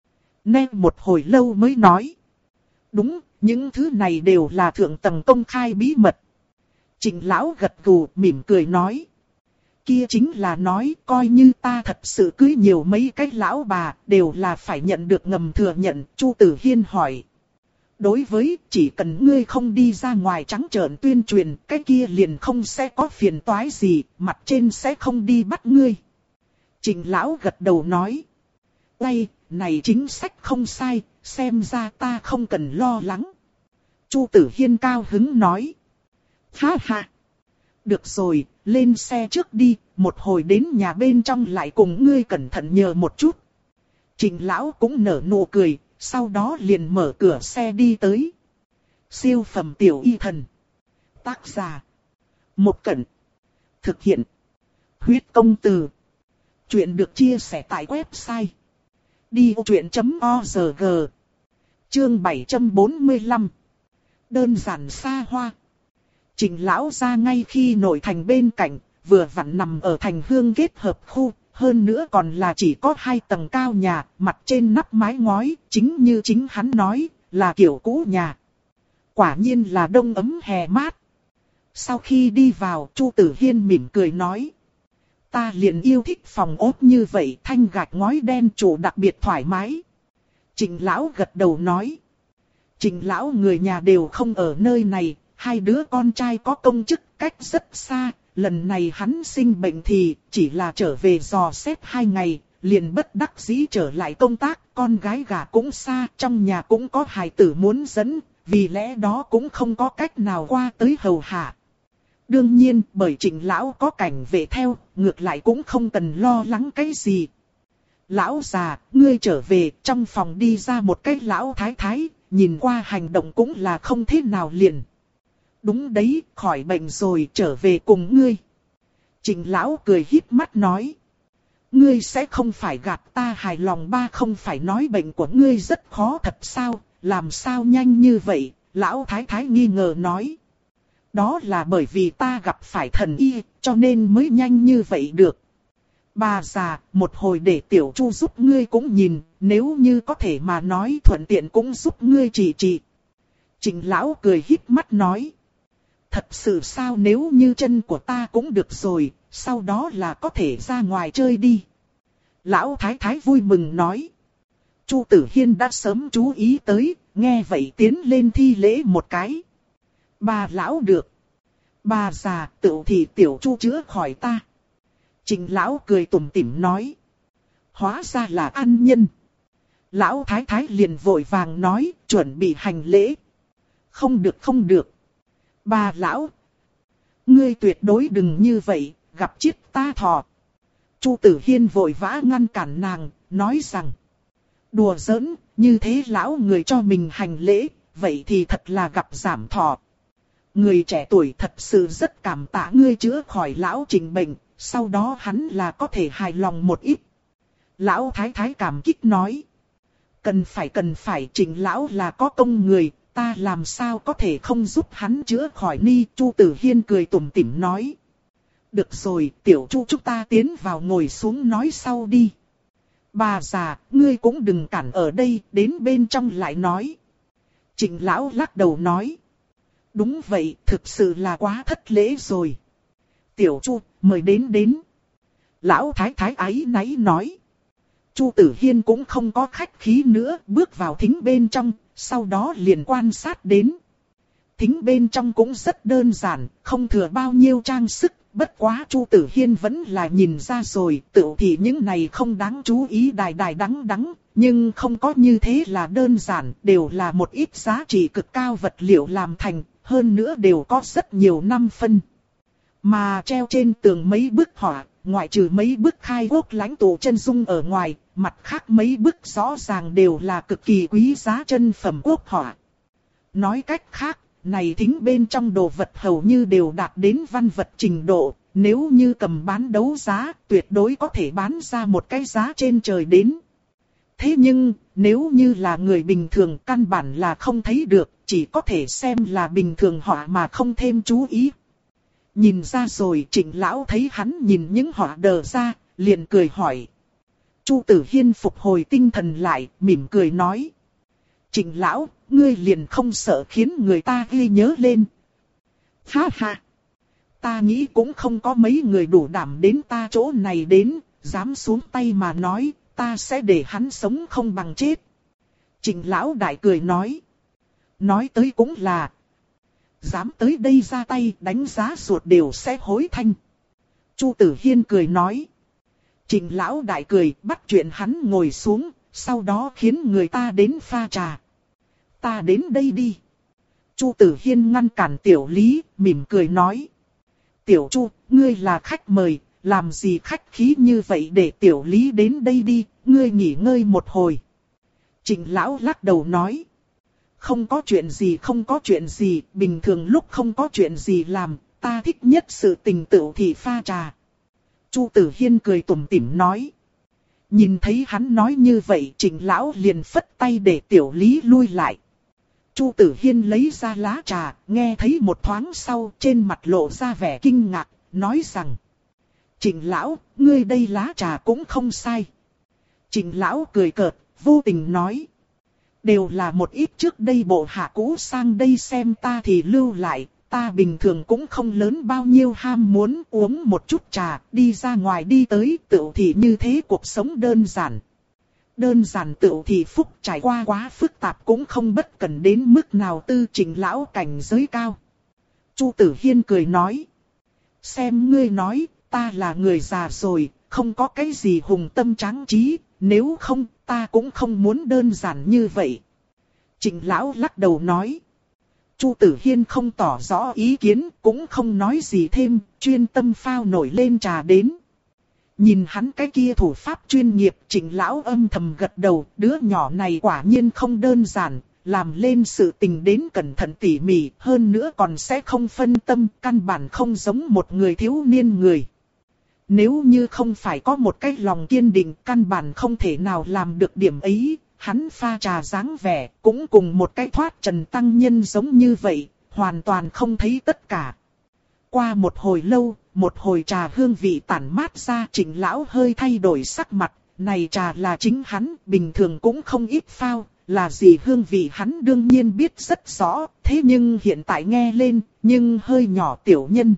Nên một hồi lâu mới nói. Đúng, những thứ này đều là thượng tầng công khai bí mật. Trịnh lão gật gù mỉm cười nói. Kia chính là nói coi như ta thật sự cưới nhiều mấy cái lão bà đều là phải nhận được ngầm thừa nhận. Chu Tử Hiên hỏi. Đối với chỉ cần ngươi không đi ra ngoài trắng trợn tuyên truyền, cái kia liền không sẽ có phiền toái gì, mặt trên sẽ không đi bắt ngươi. Trịnh lão gật đầu nói. Đây, này chính sách không sai, xem ra ta không cần lo lắng. Chu Tử Hiên cao hứng nói. Ha ha. Được rồi, lên xe trước đi, một hồi đến nhà bên trong lại cùng ngươi cẩn thận nhờ một chút. Trịnh lão cũng nở nụ cười, sau đó liền mở cửa xe đi tới. Siêu phẩm tiểu y thần. Tác giả. Một Cẩn. Thực hiện. Huyết công từ. Chuyện được chia sẻ tại website. đi ô chuyện chấm org. Chương bảy trăm bốn mươi lăm. Đơn giản xa hoa. Trịnh lão ra ngay khi nội thành bên cạnh, vừa vặn nằm ở thành hương kết hợp khu, hơn nữa còn là chỉ có hai tầng cao nhà, mặt trên nắp mái ngói, chính như chính hắn nói, là kiểu cũ nhà. Quả nhiên là đông ấm hè mát. Sau khi đi vào, Chu Tử Hiên mỉm cười nói. Ta liền yêu thích phòng ốt như vậy, thanh gạch ngói đen chủ đặc biệt thoải mái. Trịnh lão gật đầu nói. Trịnh lão người nhà đều không ở nơi này, hai đứa con trai có công chức cách rất xa. Lần này hắn sinh bệnh thì chỉ là trở về dò xét hai ngày, liền bất đắc dĩ trở lại công tác. Con gái gả cũng xa, trong nhà cũng có hài tử muốn dẫn, vì lẽ đó cũng không có cách nào qua tới hầu hạ. Đương nhiên, bởi Trịnh lão có cảnh vệ theo, ngược lại cũng không cần lo lắng cái gì. Lão già, ngươi trở về, trong phòng đi ra một cái lão thái thái, nhìn qua hành động cũng là không thế nào liền. Đúng đấy, khỏi bệnh rồi, trở về cùng ngươi. Trịnh lão cười híp mắt nói. Ngươi sẽ không phải gạt ta hài lòng ba, không phải nói bệnh của ngươi rất khó thật sao, làm sao nhanh như vậy, lão thái thái nghi ngờ nói. Đó là bởi vì ta gặp phải thần y, cho nên mới nhanh như vậy được. Bà già, một hồi để tiểu Chu giúp ngươi cũng nhìn, nếu như có thể mà nói thuận tiện cũng giúp ngươi trị trị. Trịnh lão cười híp mắt nói. Thật sự sao, nếu như chân của ta cũng được rồi, sau đó là có thể ra ngoài chơi đi. Lão thái thái vui mừng nói. Chu Tử Hiên đã sớm chú ý tới, nghe vậy tiến lên thi lễ một cái. Bà lão được. Bà già, tựu thì tiểu Chu chữa khỏi ta. Trịnh lão cười tủm tỉm nói. Hóa ra là ăn nhân. Lão thái thái liền vội vàng nói, chuẩn bị hành lễ. Không được không được. Bà lão, ngươi tuyệt đối đừng như vậy, gặp chiết ta thọ. Chu Tử Hiên vội vã ngăn cản nàng, nói rằng. Đùa giỡn, như thế lão người cho mình hành lễ, vậy thì thật là gặp giảm thọ. Người trẻ tuổi thật sự rất cảm tạ ngươi chữa khỏi lão Trịnh bệnh, sau đó hắn là có thể hài lòng một ít. Lão thái thái cảm kích nói. Cần phải cần phải, Trịnh lão là có công người, ta làm sao có thể không giúp hắn chữa khỏi ni. Chu Tử Hiên cười tủm tỉm nói. Được rồi, tiểu Chu chúng ta tiến vào ngồi xuống nói sau đi. Bà già, ngươi cũng đừng cản ở đây, đến bên trong lại nói. Trịnh lão lắc đầu nói. Đúng vậy, thực sự là quá thất lễ rồi. Tiểu Chu, mời đến đến. Lão thái thái ái náy nói. Chu Tử Hiên cũng không có khách khí nữa, bước vào thính bên trong, sau đó liền quan sát đến. Thính bên trong cũng rất đơn giản, không thừa bao nhiêu trang sức, bất quá Chu Tử Hiên vẫn là nhìn ra rồi, tựu thì những này không đáng chú ý đài đài đắng đắng, nhưng không có như thế là đơn giản, đều là một ít giá trị cực cao vật liệu làm thành, hơn nữa đều có rất nhiều năm phân. Mà treo trên tường mấy bức họa, ngoại trừ mấy bức khai quốc lãnh tụ chân dung ở ngoài, mặt khác mấy bức rõ ràng đều là cực kỳ quý giá chân phẩm quốc họa. Nói cách khác, này thính bên trong đồ vật hầu như đều đạt đến văn vật trình độ, nếu như cầm bán đấu giá, tuyệt đối có thể bán ra một cái giá trên trời đến. Thế nhưng, nếu như là người bình thường căn bản là không thấy được, chỉ có thể xem là bình thường họa mà không thêm chú ý. Nhìn ra rồi, Trịnh lão thấy hắn nhìn những họa đờ ra, liền cười hỏi. Chu Tử Hiên phục hồi tinh thần lại, mỉm cười nói. Trịnh lão, ngươi liền không sợ khiến người ta ghi nhớ lên. Ha ha! ta nghĩ cũng không có mấy người đủ đảm đến ta chỗ này đến, dám xuống tay mà nói, ta sẽ để hắn sống không bằng chết. Trịnh lão đại cười nói. Nói tới cũng là, dám tới đây ra tay đánh giá ruột đều sẽ hối thanh. Chu Tử Hiên cười nói. Trịnh lão đại cười bắt chuyện hắn ngồi xuống, sau đó khiến người ta đến pha trà. Ta đến đây đi. Chu Tử Hiên ngăn cản Tiểu Lý, mỉm cười nói. Tiểu Chu, ngươi là khách mời, làm gì khách khí như vậy để Tiểu Lý đến đây đi, ngươi nghỉ ngơi một hồi. Trịnh lão lắc đầu nói. Không có chuyện gì không có chuyện gì, bình thường lúc không có chuyện gì làm, ta thích nhất sự tình tựu thì pha trà. Chu Tử Hiên cười tủm tỉm nói. Nhìn thấy hắn nói như vậy, Trịnh lão liền phất tay để Tiểu Lý lui lại. Chu Tử Hiên lấy ra lá trà, nghe thấy một thoáng sau trên mặt lộ ra vẻ kinh ngạc, nói rằng. Trịnh lão, ngươi đây lá trà cũng không sai. Trịnh lão cười cợt, vô tình nói. Đều là một ít trước đây bộ hạ cũ sang đây xem ta thì lưu lại, ta bình thường cũng không lớn bao nhiêu ham muốn uống một chút trà, đi ra ngoài đi tới tựu thì như thế cuộc sống đơn giản. Đơn giản tựu thì phúc trải qua quá phức tạp cũng không bất cần đến mức nào tư. Trịnh lão cảnh giới cao. Chu Tử Hiên cười nói. Xem ngươi nói, ta là người già rồi, không có cái gì hùng tâm tráng trí, nếu không ta cũng không muốn đơn giản như vậy. Trịnh lão lắc đầu nói. Chu Tử Hiên không tỏ rõ ý kiến, cũng không nói gì thêm, chuyên tâm phao nổi lên trà đến. Nhìn hắn cái kia thủ pháp chuyên nghiệp, Trịnh lão âm thầm gật đầu, đứa nhỏ này quả nhiên không đơn giản, làm lên sự tình đến cẩn thận tỉ mỉ, hơn nữa còn sẽ không phân tâm, căn bản không giống một người thiếu niên người. Nếu như không phải có một cái lòng kiên định, căn bản không thể nào làm được điểm ấy. Hắn pha trà dáng vẻ, cũng cùng một cái thoát trần tăng nhân giống như vậy, hoàn toàn không thấy tất cả. Qua một hồi lâu, một hồi trà hương vị tản mát ra, Trịnh lão hơi thay đổi sắc mặt, này trà là chính hắn, bình thường cũng không ít phao, là gì hương vị hắn đương nhiên biết rất rõ, thế nhưng hiện tại nghe lên, nhưng hơi nhỏ tiểu nhân.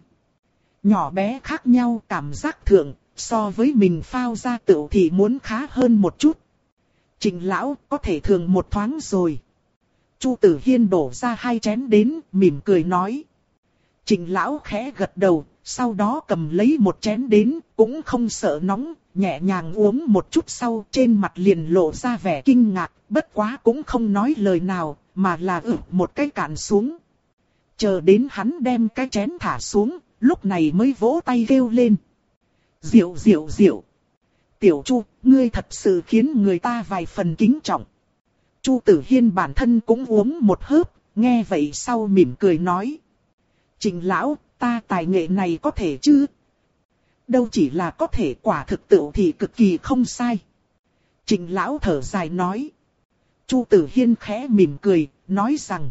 Nhỏ bé khác nhau cảm giác thượng, so với mình phao ra tựu thì muốn khá hơn một chút. Trịnh lão có thể thường một thoáng rồi. Chu Tử Hiên đổ ra hai chén đến, mỉm cười nói. Trịnh lão khẽ gật đầu, sau đó cầm lấy một chén đến, cũng không sợ nóng, nhẹ nhàng uống một chút sau, trên mặt liền lộ ra vẻ kinh ngạc, bất quá cũng không nói lời nào, mà là ử một cái cạn xuống. Chờ đến hắn đem cái chén thả xuống, lúc này mới vỗ tay kêu lên. Rượu rượu rượu. Tiểu Chu, ngươi thật sự khiến người ta vài phần kính trọng. Chu Tử Hiên bản thân cũng uống một hớp, nghe vậy sau mỉm cười nói. Trịnh lão, ta tài nghệ này có thể chứ? Đâu chỉ là có thể, quả thực tựu thì cực kỳ không sai. Trịnh lão thở dài nói. Chu Tử Hiên khẽ mỉm cười, nói rằng.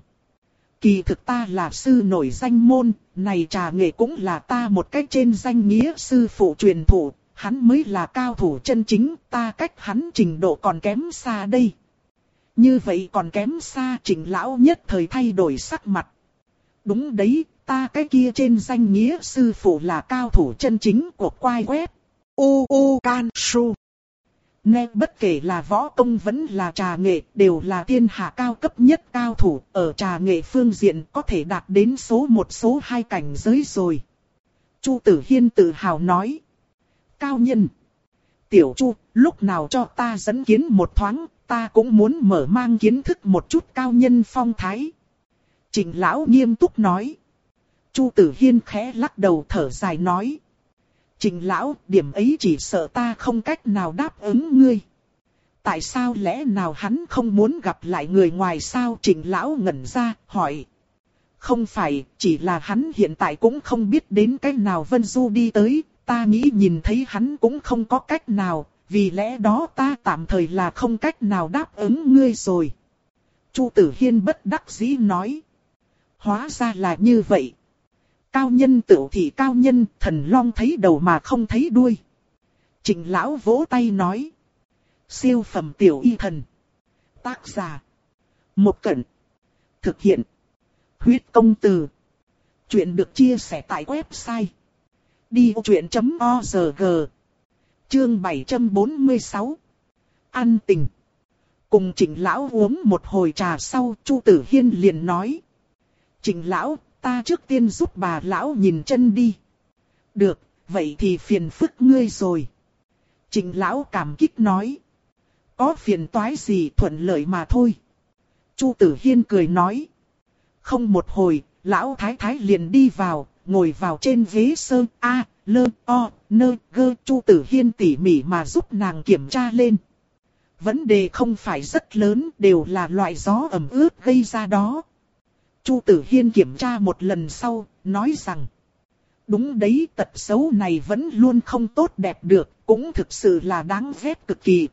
Kỳ thực ta là sư nổi danh môn, này trà nghệ cũng là ta một cách trên danh nghĩa sư phụ truyền thụ. Hắn mới là cao thủ chân chính, ta cách hắn trình độ còn kém xa đây. Như vậy còn kém xa, Trịnh lão nhất thời thay đổi sắc mặt. Đúng đấy, ta cái kia trên danh nghĩa sư phụ là cao thủ chân chính của quai web. U U Can Su. Nghe bất kể là võ công vẫn là trà nghệ, đều là thiên hạ cao cấp nhất cao thủ, ở trà nghệ phương diện có thể đạt đến số một số hai cảnh giới rồi. Chu Tử Hiên tự hào nói. Cao nhân. Tiểu Chu, lúc nào cho ta dẫn kiến một thoáng, ta cũng muốn mở mang kiến thức một chút cao nhân phong thái. Trịnh lão nghiêm túc nói. Chu Tử Hiên khẽ lắc đầu thở dài nói. Trịnh lão, điểm ấy chỉ sợ ta không cách nào đáp ứng ngươi. Tại sao lẽ nào hắn không muốn gặp lại người ngoài sao? Trịnh lão ngẩn ra, hỏi. Không phải, chỉ là hắn hiện tại cũng không biết đến cách nào Vân Du đi tới. Ta nghĩ nhìn thấy hắn cũng không có cách nào, vì lẽ đó ta tạm thời là không cách nào đáp ứng ngươi rồi. Chu Tử Hiên bất đắc dĩ nói. Hóa ra là như vậy. Cao nhân tựu thì cao nhân, thần long thấy đầu mà không thấy đuôi. Trịnh lão vỗ tay nói. Siêu phẩm tiểu y thần. Tác giả. Một Cẩn. Thực hiện. Huyết công từ. Chuyện được chia sẻ tại website đi vô chuyện chấm org. Chương bảy trăm bốn mươi sáu. Ăn tình. Cùng Trịnh lão uống một hồi trà sau, Chu Tử Hiên liền nói: Trịnh lão, ta trước tiên giúp bà lão nhìn chân đi. Được, vậy thì phiền phức ngươi rồi. Trịnh lão cảm kích nói: Có phiền toái gì, thuận lợi mà thôi. Chu Tử Hiên cười nói: Không một hồi, lão thái thái liền đi vào, ngồi vào trên ghế sơ a, lơ, o, nơ, gơ. Chu Tử Hiên tỉ mỉ mà giúp nàng kiểm tra lên. Vấn đề không phải rất lớn, đều là loại gió ẩm ướt gây ra đó. Chu Tử Hiên kiểm tra một lần sau, nói rằng: Đúng đấy, tật xấu này vẫn luôn không tốt đẹp được, cũng thực sự là đáng ghét cực kỳ.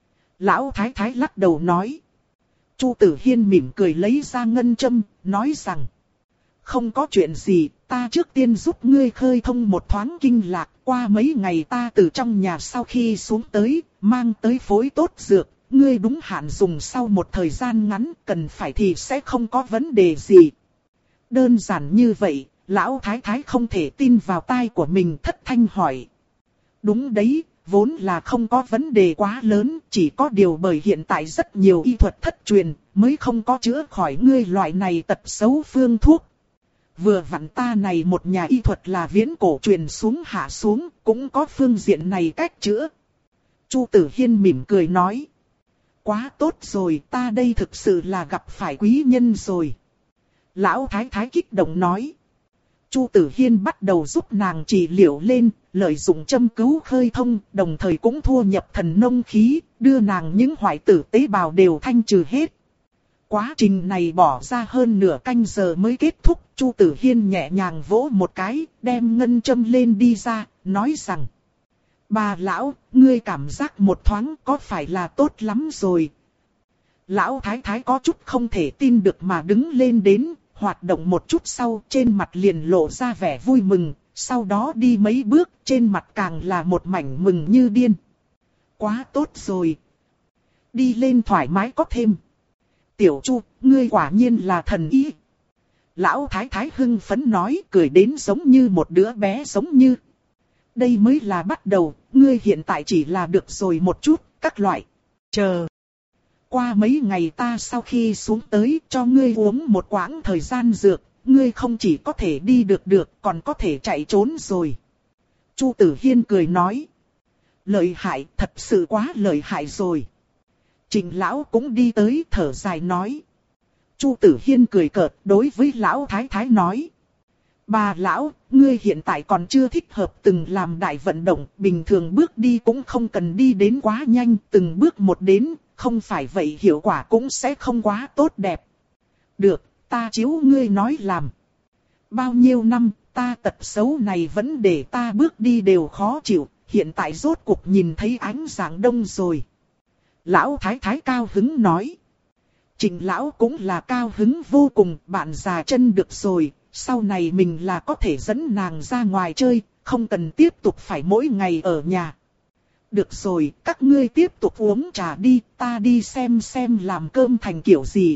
Lão thái thái lắc đầu nói. Chu Tử Hiên mỉm cười lấy ra ngân châm, nói rằng: Không có chuyện gì, ta trước tiên giúp ngươi khơi thông một thoáng kinh lạc. Qua mấy ngày ta từ trong nhà sau khi xuống tới, mang tới phối tốt dược, ngươi đúng hạn dùng sau một thời gian ngắn, cần phải thì sẽ không có vấn đề gì. Đơn giản như vậy, lão thái thái không thể tin vào tai của mình, thất thanh hỏi. Đúng đấy, vốn là không có vấn đề quá lớn, chỉ có điều bởi hiện tại rất nhiều y thuật thất truyền, mới không có chữa khỏi ngươi loại này tật xấu phương thuốc. Vừa vặn ta này một nhà y thuật là viễn cổ truyền xuống hạ xuống, cũng có phương diện này cách chữa. Chu Tử Hiên mỉm cười nói. Quá tốt rồi, ta đây thực sự là gặp phải quý nhân rồi. Lão thái thái kích động nói. Chu Tử Hiên bắt đầu giúp nàng trị liệu lên, lợi dụng châm cứu khơi thông, đồng thời cũng thua nhập thần nông khí, đưa nàng những hoại tử tế bào đều thanh trừ hết. Quá trình này bỏ ra hơn nửa canh giờ mới kết thúc. Chu Tử Hiên nhẹ nhàng vỗ một cái, đem ngân châm lên đi ra, nói rằng: Bà lão, ngươi cảm giác một thoáng có phải là tốt lắm rồi. Lão thái thái có chút không thể tin được mà đứng lên đến, hoạt động một chút sau, trên mặt liền lộ ra vẻ vui mừng, sau đó đi mấy bước, trên mặt càng là một mảnh mừng như điên. Quá tốt rồi. Đi lên thoải mái có thêm. Tiểu Chu, ngươi quả nhiên là thần y. Lão thái thái hưng phấn nói, cười đến giống như một đứa bé giống như. Đây mới là bắt đầu, ngươi hiện tại chỉ là được rồi một chút, các loại. Chờ. Qua mấy ngày ta sau khi xuống tới cho ngươi uống một quãng thời gian dược, ngươi không chỉ có thể đi được được, còn có thể chạy trốn rồi. Chu Tử Hiên cười nói. Lợi hại, thật sự quá lợi hại rồi. Trịnh lão cũng đi tới thở dài nói. Chu Tử Hiên cười cợt đối với lão thái thái nói. Bà lão, ngươi hiện tại còn chưa thích hợp từng làm đại vận động, bình thường bước đi cũng không cần đi đến quá nhanh, từng bước một đến, không phải vậy hiệu quả cũng sẽ không quá tốt đẹp. Được, ta chiếu ngươi nói làm. Bao nhiêu năm, ta tật xấu này vẫn để ta bước đi đều khó chịu, hiện tại rốt cuộc nhìn thấy ánh sáng đông rồi. Lão thái thái cao hứng nói. Trịnh lão cũng là cao hứng vô cùng, bạn già chân được rồi, sau này mình là có thể dẫn nàng ra ngoài chơi, không cần tiếp tục phải mỗi ngày ở nhà. Được rồi, các ngươi tiếp tục uống trà đi, ta đi xem xem làm cơm thành kiểu gì.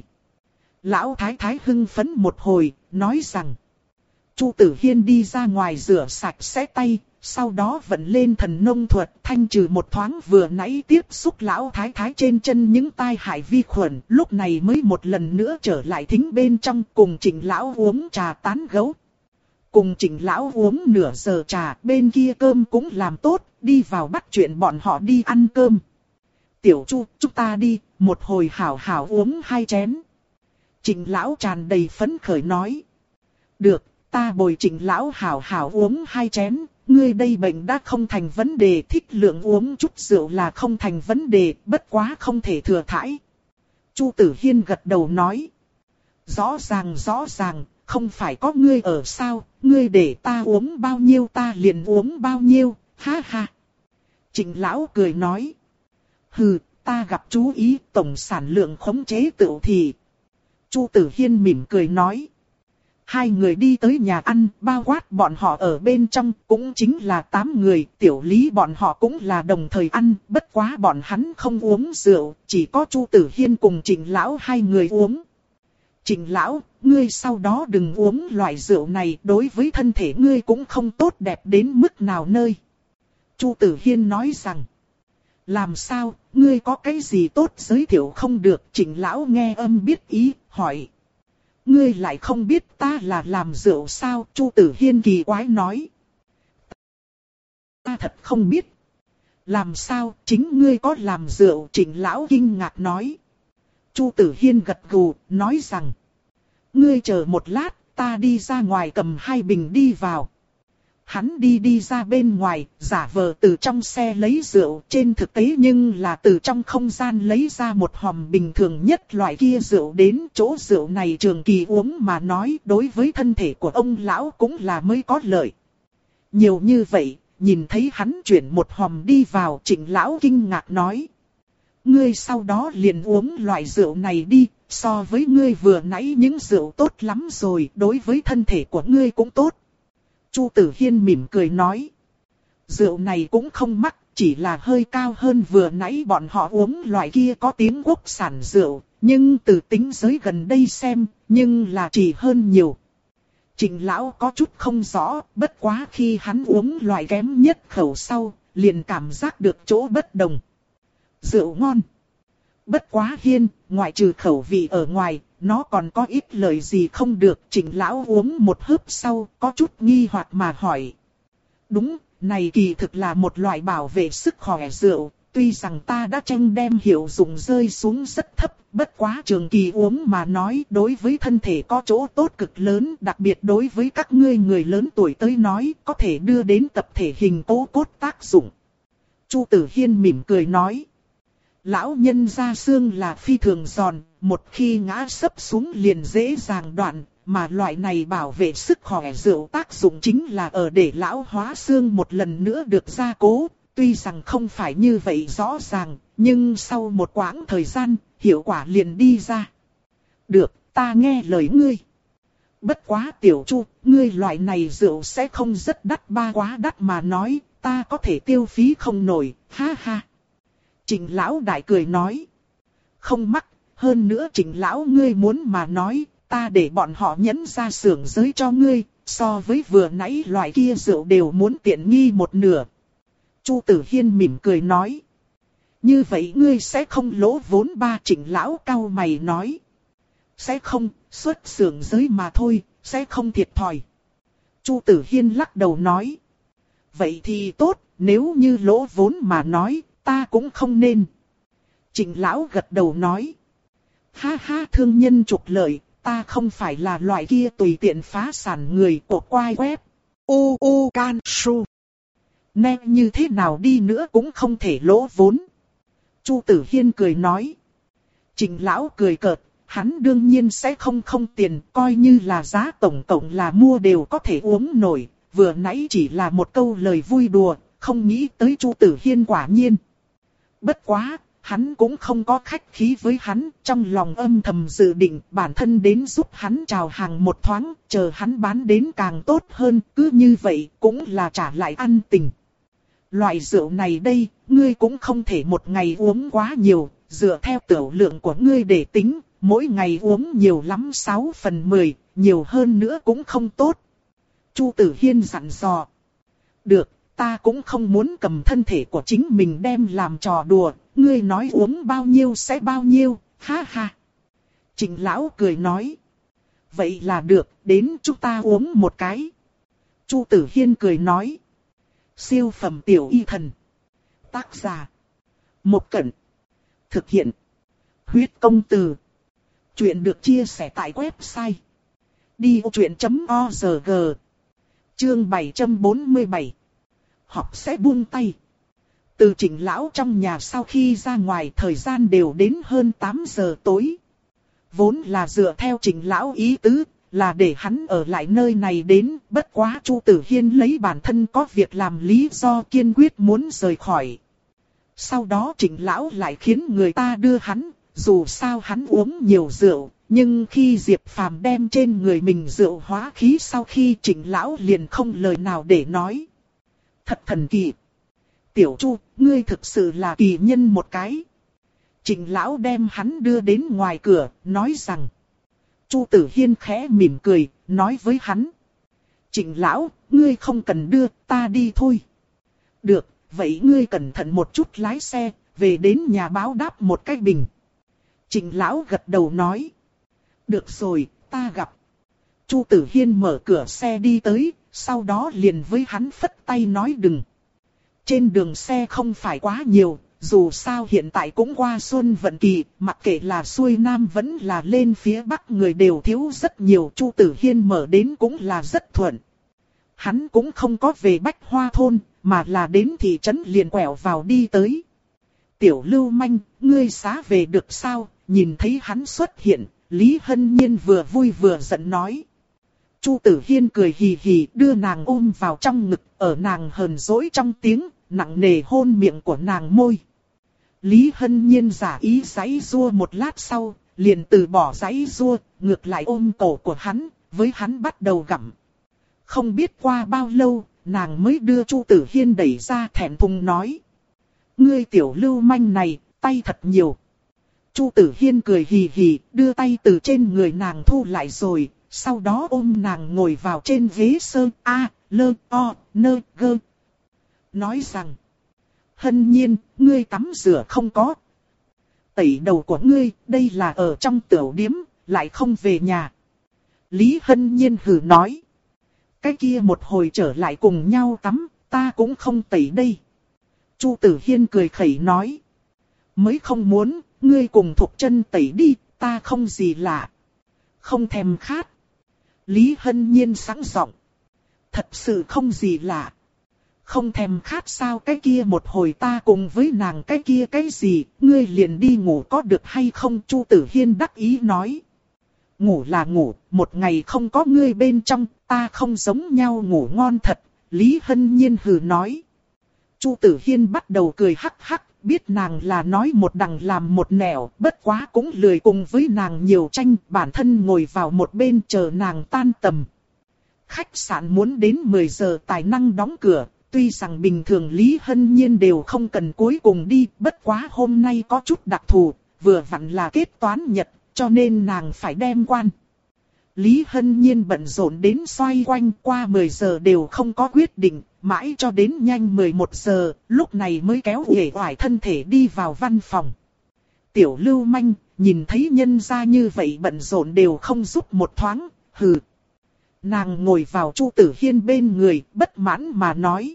Lão thái thái hưng phấn một hồi, nói rằng. Chu Tử Hiên đi ra ngoài rửa sạch sẽ tay, sau đó vận lên thần nông thuật thanh trừ một thoáng vừa nãy tiếp xúc lão thái thái trên chân những tai hại vi khuẩn, lúc này mới một lần nữa trở lại thính bên trong cùng Trịnh lão uống trà tán gẫu. Cùng Trịnh lão uống nửa giờ trà, bên kia cơm cũng làm tốt, đi vào bắt chuyện bọn họ đi ăn cơm. Tiểu Chu, chúng ta đi, một hồi hảo hảo uống hai chén. Trịnh lão tràn đầy phấn khởi nói. Được, ta bồi Trịnh lão hảo hảo uống hai chén. Ngươi đây bệnh đã không thành vấn đề, thích lượng uống chút rượu là không thành vấn đề, bất quá không thể thừa thãi. Chu Tử Hiên gật đầu nói. Rõ ràng rõ ràng, không phải có ngươi ở sao, ngươi để ta uống bao nhiêu ta liền uống bao nhiêu, ha ha. Trịnh lão cười nói. Hừ, ta gặp chú ý tổng sản lượng khống chế tựu thì. Chu Tử Hiên mỉm cười nói. Hai người đi tới nhà ăn, bao quát bọn họ ở bên trong, cũng chính là tám người, Tiểu Lý bọn họ cũng là đồng thời ăn, bất quá bọn hắn không uống rượu, chỉ có Chu Tử Hiên cùng Trịnh lão hai người uống. Trịnh lão, ngươi sau đó đừng uống loại rượu này, đối với thân thể ngươi cũng không tốt đẹp đến mức nào nơi. Chu Tử Hiên nói rằng, làm sao, ngươi có cái gì tốt giới thiệu không được? Trịnh lão nghe âm biết ý, hỏi. Ngươi lại không biết ta là làm rượu sao? Chu Tử Hiên kỳ quái nói. Ta thật không biết. Làm sao, chính ngươi có làm rượu? Trịnh lão kinh ngạc nói. Chu Tử Hiên gật gù, nói rằng. Ngươi chờ một lát, ta đi ra ngoài cầm hai bình đi vào. Hắn đi đi ra bên ngoài, giả vờ từ trong xe lấy rượu, trên thực tế nhưng là từ trong không gian lấy ra một hòm bình thường nhất loại kia rượu đến. Chỗ rượu này trường kỳ uống mà nói, đối với thân thể của ông lão cũng là mới có lợi. Nhiều như vậy, nhìn thấy hắn chuyển một hòm đi vào, Trịnh lão kinh ngạc nói. Ngươi sau đó liền uống loại rượu này đi, so với ngươi vừa nãy những rượu tốt lắm rồi, đối với thân thể của ngươi cũng tốt. Chu Tử Hiên mỉm cười nói. Rượu này cũng không mắc, chỉ là hơi cao hơn vừa nãy bọn họ uống loại kia có tiếng quốc sản rượu, nhưng từ tính giới gần đây xem, nhưng là chỉ hơn nhiều. Trịnh lão có chút không rõ, bất quá khi hắn uống loại kém nhất khẩu sau, liền cảm giác được chỗ bất đồng. Rượu ngon. Bất quá Hiên, ngoại trừ khẩu vị ở ngoài, nó còn có ít lời gì không được. Trịnh lão uống một hớp sau, có chút nghi hoặc mà hỏi. Đúng, này kỳ thực là một loại bảo vệ sức khỏe rượu. Tuy rằng ta đã tranh đem hiệu dụng rơi xuống rất thấp, bất quá trường kỳ uống mà nói đối với thân thể có chỗ tốt cực lớn. Đặc biệt đối với các ngươi người lớn tuổi tới nói, có thể đưa đến tập thể hình tố cốt tác dụng. Chu Tử Hiên mỉm cười nói. Lão nhân ra xương là phi thường giòn, một khi ngã sấp xuống liền dễ dàng đoạn, mà loại này bảo vệ sức khỏe rượu tác dụng chính là ở để lão hóa xương một lần nữa được gia cố. Tuy rằng không phải như vậy rõ ràng, nhưng sau một quãng thời gian, hiệu quả liền đi ra. Được, ta nghe lời ngươi. Bất quá Tiểu Chu, ngươi loại này rượu sẽ không rất đắt, ba quá đắt mà nói, ta có thể tiêu phí không nổi, ha ha. Trịnh lão đại cười nói. Không mắc, hơn nữa Trịnh lão ngươi muốn mà nói, ta để bọn họ nhẫn ra xưởng giới cho ngươi, so với vừa nãy loại kia rượu đều muốn tiện nghi một nửa. Chu Tử Hiên mỉm cười nói. Như vậy ngươi sẽ không lỗ vốn ba? Trịnh lão cau mày nói. Sẽ không, xuất xưởng giới mà thôi, sẽ không thiệt thòi. Chu Tử Hiên lắc đầu nói. Vậy thì tốt, nếu như lỗ vốn mà nói, ta cũng không nên. Trịnh lão gật đầu nói. Ha ha, thương nhân trục lợi, ta không phải là loại kia tùy tiện phá sản người của quai web. U U Can Su. Nên như thế nào đi nữa cũng không thể lỗ vốn. Chu Tử Hiên cười nói. Trịnh lão cười cợt, hắn đương nhiên sẽ không không tiền, coi như là giá tổng cộng là mua đều có thể uống nổi. Vừa nãy chỉ là một câu lời vui đùa, không nghĩ tới Chu Tử Hiên quả nhiên. Bất quá, hắn cũng không có khách khí với hắn, trong lòng âm thầm dự định bản thân đến giúp hắn chào hàng một thoáng, chờ hắn bán đến càng tốt hơn, cứ như vậy cũng là trả lại ăn tình. Loại rượu này đây, ngươi cũng không thể một ngày uống quá nhiều, dựa theo tiểu lượng của ngươi để tính, mỗi ngày uống nhiều lắm sáu phần mười, nhiều hơn nữa cũng không tốt. Chu Tử Hiên dặn dò. Được, ta cũng không muốn cầm thân thể của chính mình đem làm trò đùa, ngươi nói uống bao nhiêu sẽ bao nhiêu, ha ha. Trịnh lão cười nói. Vậy là được, đến chúng ta uống một cái. Chu Tử Hiên cười nói. Siêu phẩm tiểu y thần. Tác giả. Một Cẩn. Thực hiện. Huyết công từ. Chuyện được chia sẻ tại website. đi ô chuyện chấm org. Chương bảy trăm bốn mươi bảy. Học sẽ buông tay. Từ Trịnh lão trong nhà sau khi ra ngoài thời gian đều đến hơn tám giờ tối. Vốn là dựa theo Trịnh lão ý tứ, là để hắn ở lại nơi này đến, bất quá Chu Tử Hiên lấy bản thân có việc làm lý do kiên quyết muốn rời khỏi. Sau đó Trịnh lão lại khiến người ta đưa hắn, dù sao hắn uống nhiều rượu, nhưng khi Diệp Phàm đem trên người mình rượu hóa khí sau khi Trịnh lão liền không lời nào để nói. Thật thần kỳ. Tiểu Chu, ngươi thực sự là kỳ nhân một cái. Trịnh lão đem hắn đưa đến ngoài cửa, nói rằng. Chu Tử Hiên khẽ mỉm cười, nói với hắn. Trịnh lão, ngươi không cần đưa, ta đi thôi. Được, vậy ngươi cẩn thận một chút lái xe, về đến nhà báo đáp một cái bình. Trịnh lão gật đầu nói. Được rồi, ta gặp. Chu Tử Hiên mở cửa xe đi tới, sau đó liền với hắn phất tay nói đừng. Trên đường xe không phải quá nhiều, dù sao hiện tại cũng qua xuân vận kỳ, mặc kệ là xuôi nam vẫn là lên phía bắc người đều thiếu rất nhiều. Chu Tử Hiên mở đến cũng là rất thuận. Hắn cũng không có về Bách Hoa thôn, mà là đến thị trấn liền quẹo vào đi tới. Tiểu Lưu Manh, ngươi xá về được sao? Nhìn thấy hắn xuất hiện, Lý Hân Nhiên vừa vui vừa giận nói. Chu Tử Hiên cười hì hì đưa nàng ôm vào trong ngực, ở nàng hờn dỗi trong tiếng, nặng nề hôn miệng của nàng môi. Lý Hân Nhiên giả ý giãy giụa một lát sau, liền từ bỏ giãy giụa, ngược lại ôm cổ của hắn, với hắn bắt đầu gặm. Không biết qua bao lâu, nàng mới đưa Chu Tử Hiên đẩy ra thẹn thùng nói. Ngươi tiểu lưu manh này, tay thật nhiều. Chu Tử Hiên cười hì hì, đưa tay từ trên người nàng thu lại rồi, sau đó ôm nàng ngồi vào trên ghế sơ a, lơ, o, nơ, gơ. Nói rằng, Hân Nhiên, ngươi tắm rửa không có. Tẩy đầu của ngươi, đây là ở trong tiểu điếm, lại không về nhà. Lý Hân Nhiên hừ nói. Cái kia một hồi trở lại cùng nhau tắm, ta cũng không tẩy đây. Chu Tử Hiên cười khẩy nói. Mới không muốn, ngươi cùng Thục Chân tẩy đi, ta không gì lạ. Không thèm khát. Lý Hân Nhiên sáng giọng. Thật sự không gì lạ. Không thèm khát sao? Cái kia một hồi ta cùng với nàng cái kia cái gì, ngươi liền đi ngủ có được hay không? Chu Tử Hiên đắc ý nói. Ngủ là ngủ, một ngày không có ngươi bên trong, ta không giống nhau ngủ ngon thật. Lý Hân Nhiên hừ nói. Chu Tử Hiên bắt đầu cười hắc hắc, biết nàng là nói một đằng làm một nẻo, bất quá cũng lười cùng với nàng nhiều tranh, bản thân ngồi vào một bên chờ nàng tan tầm. Khách sạn muốn đến mười giờ tài năng đóng cửa, tuy rằng bình thường Lý Hân Nhiên đều không cần cuối cùng đi, bất quá hôm nay có chút đặc thù, vừa vặn là kết toán nhật, cho nên nàng phải đem quan. Lý Hân Nhiên bận rộn đến xoay quanh qua mười giờ đều không có quyết định, mãi cho đến nhanh mười một giờ, lúc này mới kéo uể oải thân thể đi vào văn phòng. Tiểu Lưu Manh, nhìn thấy nhân gia như vậy bận rộn đều không giúp một thoáng, hừ. Nàng ngồi vào Chu Tử Hiên bên người, bất mãn mà nói.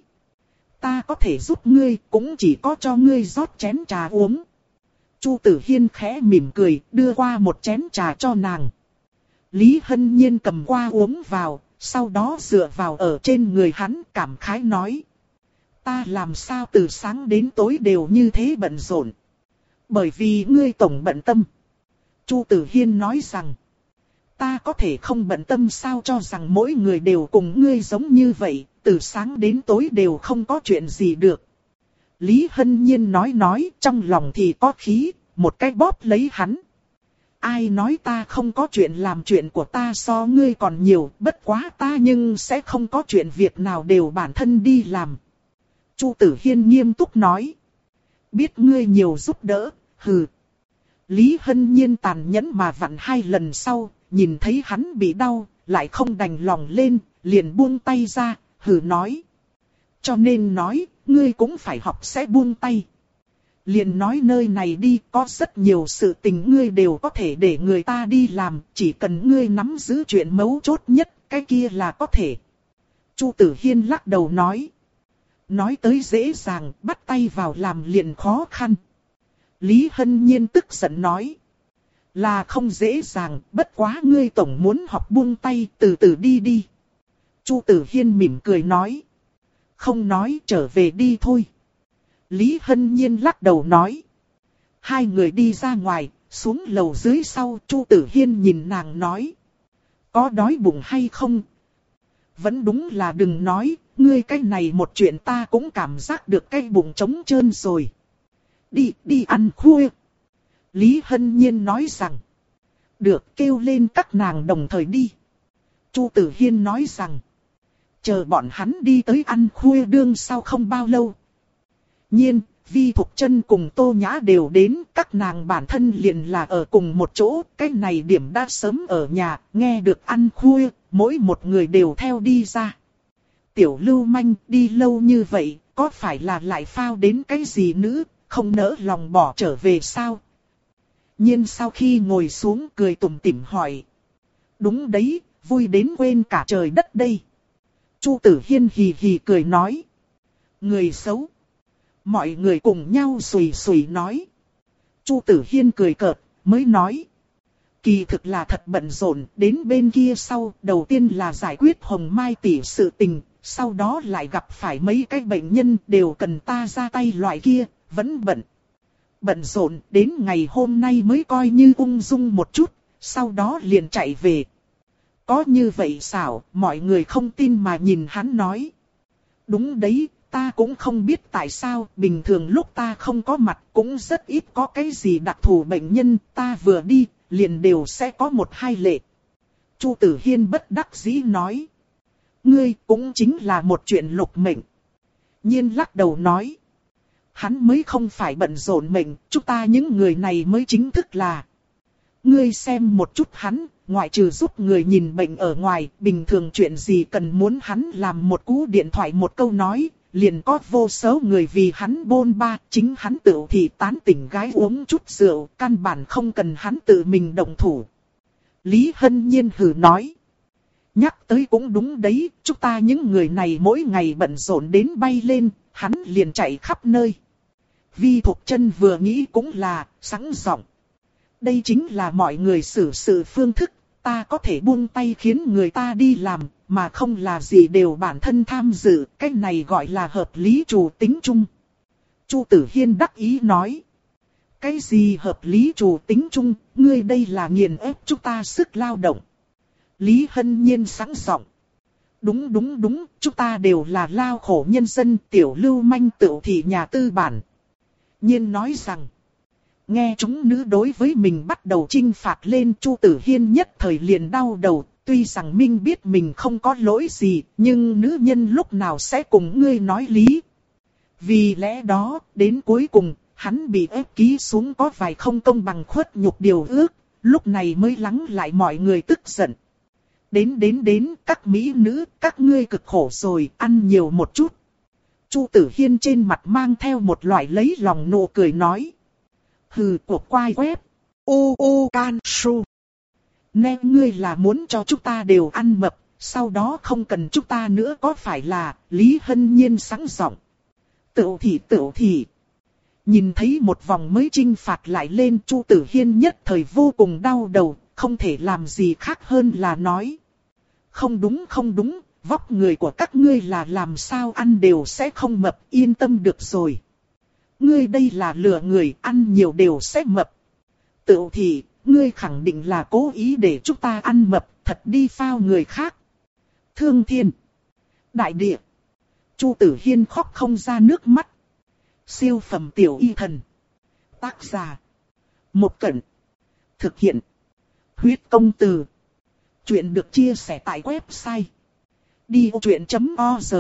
Ta có thể giúp ngươi, cũng chỉ có cho ngươi rót chén trà uống. Chu Tử Hiên khẽ mỉm cười, đưa qua một chén trà cho nàng. Lý Hân Nhiên cầm qua uống vào, sau đó dựa vào ở trên người hắn cảm khái nói. Ta làm sao từ sáng đến tối đều như thế bận rộn. Bởi vì ngươi tổng bận tâm. Chu Tử Hiên nói rằng. Ta có thể không bận tâm sao, cho rằng mỗi người đều cùng ngươi giống như vậy, từ sáng đến tối đều không có chuyện gì được. Lý Hân Nhiên nói nói, trong lòng thì có khí, một cái bóp lấy hắn. Ai nói ta không có chuyện, làm chuyện của ta so ngươi còn nhiều, bất quá ta nhưng sẽ không có chuyện việc nào đều bản thân đi làm. Chu Tử Hiên nghiêm túc nói. Biết ngươi nhiều giúp đỡ, hừ. Lý Hân Nhiên tàn nhẫn mà vặn hai lần sau, nhìn thấy hắn bị đau, lại không đành lòng lên, liền buông tay ra, hừ nói. Cho nên nói, ngươi cũng phải học sẽ buông tay. Liền nói nơi này đi, có rất nhiều sự tình ngươi đều có thể để người ta đi làm, chỉ cần ngươi nắm giữ chuyện mấu chốt nhất, cái kia là có thể. Chu Tử Hiên lắc đầu nói. Nói tới dễ dàng, bắt tay vào làm liền khó khăn. Lý Hân Nhiên tức giận nói. Là không dễ dàng, bất quá ngươi tổng muốn học buông tay, từ từ đi đi. Chu Tử Hiên mỉm cười nói. Không nói, trở về đi thôi. Lý Hân Nhiên lắc đầu nói. Hai người đi ra ngoài, xuống lầu dưới sau, Chu Tử Hiên nhìn nàng nói. Có đói bụng hay không? Vẫn đúng là đừng nói, ngươi cái này một chuyện ta cũng cảm giác được cái bụng trống trơn rồi. Đi, đi ăn khuya. Lý Hân Nhiên nói rằng. Được, kêu lên các nàng đồng thời đi. Chu Tử Hiên nói rằng. Chờ bọn hắn đi tới ăn khuya đương sau không bao lâu. Nhiên, Vi Thục Chân cùng Tô Nhã đều đến, các nàng bản thân liền là ở cùng một chỗ, cái này điểm đã sớm ở nhà, nghe được ăn khuya, mỗi một người đều theo đi ra. Tiểu Lưu Manh đi lâu như vậy, có phải là lại phao đến cái gì nữa, không nỡ lòng bỏ trở về sao? Nhiên sau khi ngồi xuống cười tủm tỉm hỏi. Đúng đấy, vui đến quên cả trời đất đây. Chu Tử Hiên hì hì cười nói. Người xấu. Mọi người cùng nhau xùy xùy nói. Chu Tử Hiên cười cợt, mới nói. Kỳ thực là thật bận rộn, đến bên kia sau, đầu tiên là giải quyết Hồng Mai tỷ sự tình, sau đó lại gặp phải mấy cái bệnh nhân đều cần ta ra tay loại kia, vẫn bận. Bận rộn, đến ngày hôm nay mới coi như ung dung một chút, sau đó liền chạy về. Có như vậy sao, mọi người không tin mà nhìn hắn nói. Đúng đấy, ta cũng không biết tại sao, bình thường lúc ta không có mặt cũng rất ít có cái gì đặc thù bệnh nhân, ta vừa đi, liền đều sẽ có một hai lệ. Chu Tử Hiên bất đắc dĩ nói. Ngươi cũng chính là một chuyện lục mệnh. Nhiên lắc đầu nói. Hắn mới không phải bận rộn mệnh, chúng ta những người này mới chính thức là. Ngươi xem một chút hắn, ngoại trừ giúp người nhìn bệnh ở ngoài, bình thường chuyện gì cần muốn hắn làm một cú điện thoại một câu nói, liền có vô số người vì hắn bôn ba, chính hắn tự thì tán tỉnh gái uống chút rượu, căn bản không cần hắn tự mình động thủ. Lý Hân Nhiên hừ nói. Nhắc tới cũng đúng đấy, chúng ta những người này mỗi ngày bận rộn đến bay lên, hắn liền chạy khắp nơi. Vi Thục Chân vừa nghĩ cũng là, sẵn giọng. Đây chính là mọi người xử sự phương thức, ta có thể buông tay khiến người ta đi làm, mà không là gì đều bản thân tham dự, cái này gọi là hợp lý chủ tính chung. Chu Tử Hiên đắc ý nói. Cái gì hợp lý chủ tính chung, ngươi đây là nghiền ép chúng ta sức lao động. Lý Hân Nhiên sẵn giọng. Đúng đúng đúng, chúng ta đều là lao khổ nhân dân, tiểu lưu manh tựu thị nhà tư bản. Nhiên nói rằng. Nghe chúng nữ đối với mình bắt đầu chinh phạt lên, Chu Tử Hiên nhất thời liền đau đầu, tuy rằng Minh biết mình không có lỗi gì, nhưng nữ nhân lúc nào sẽ cùng ngươi nói lý. Vì lẽ đó, đến cuối cùng, hắn bị ép ký xuống có vài không công bằng khuất nhục điều ước, lúc này mới lắng lại mọi người tức giận. Đến đến đến, các mỹ nữ, các ngươi cực khổ rồi, ăn nhiều một chút. Chu Tử Hiên trên mặt mang theo một loại lấy lòng nụ cười nói. Hừ, cuộc quai web. U U Can Su. Nè ngươi là muốn cho chúng ta đều ăn mập, sau đó không cần chúng ta nữa có phải là, Lý Hân Nhiên sẵn giọng. Tựu thị tựu thị. Nhìn thấy một vòng mới chinh phạt lại lên, Chu Tử Hiên nhất thời vô cùng đau đầu, không thể làm gì khác hơn là nói. Không đúng không đúng, vóc người của các ngươi là làm sao ăn đều sẽ không mập, yên tâm được rồi. Ngươi đây là lừa người, ăn nhiều đều sẽ mập. Tựu thì, ngươi khẳng định là cố ý để chúng ta ăn mập, thật đi phao người khác. Thương thiên. Đại địa. Chu Tử Hiên khóc không ra nước mắt. Siêu phẩm tiểu y thần. Tác giả. Một Cẩn. Thực hiện. Huyết công từ. Chuyện được chia sẻ tại website. đi ô chuyện chấm org.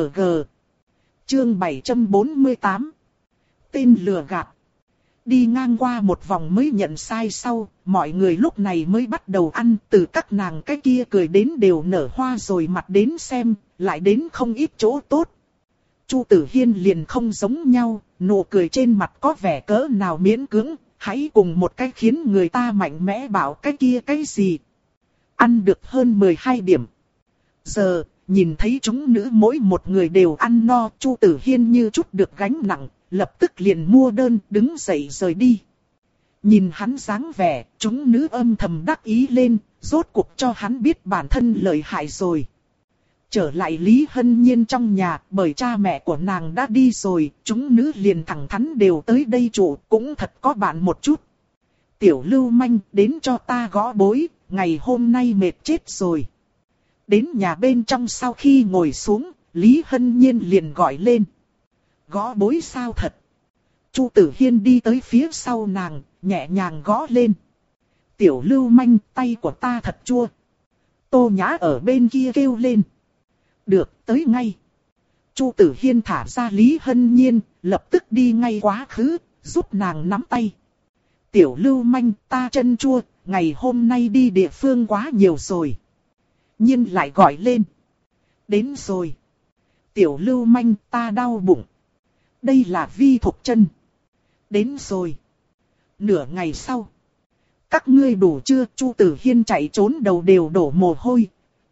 Chương bảy trăm bốn mươi tám. Tên lừa gạt. Đi ngang qua một vòng mới nhận sai sau, mọi người lúc này mới bắt đầu ăn, từ các nàng cái kia cười đến đều nở hoa rồi mặt đến xem, lại đến không ít chỗ tốt. Chu Tử Hiên liền không giống nhau, nụ cười trên mặt có vẻ cỡ nào miễn cưỡng, hãy cùng một cái khiến người ta mạnh mẽ bảo cái kia cái gì. Ăn được hơn mười hai điểm. Giờ, nhìn thấy chúng nữ mỗi một người đều ăn no, Chu Tử Hiên như chút được gánh nặng, lập tức liền mua đơn đứng dậy rời đi. Nhìn hắn dáng vẻ, chúng nữ âm thầm đắc ý lên, rốt cuộc cho hắn biết bản thân lợi hại rồi. Trở lại Lý Hân Nhiên trong nhà, bởi cha mẹ của nàng đã đi rồi, chúng nữ liền thẳng thắn đều tới đây trụ, cũng thật có bạn một chút. Tiểu Lưu Manh, đến cho ta gõ bối, ngày hôm nay mệt chết rồi. Đến nhà bên trong sau khi ngồi xuống, Lý Hân Nhiên liền gọi lên. Gõ bối sao thật? Chu Tử Hiên đi tới phía sau nàng, nhẹ nhàng gõ lên. Tiểu Lưu Manh, tay của ta thật chua. Tô Nhã ở bên kia kêu lên. Được, tới ngay. Chu Tử Hiên thả ra Lý Hân Nhiên, lập tức đi ngay quá khứ, giúp nàng nắm tay. Tiểu lưu manh, ta chân chua, ngày hôm nay đi địa phương quá nhiều rồi. Nhiên lại gọi lên. Đến rồi. Tiểu lưu manh, ta đau bụng. Đây là Vi Thục Chân. Đến rồi. Nửa ngày sau. Các ngươi đủ chưa? Chu Tử Hiên chạy trốn đầu đều đổ mồ hôi.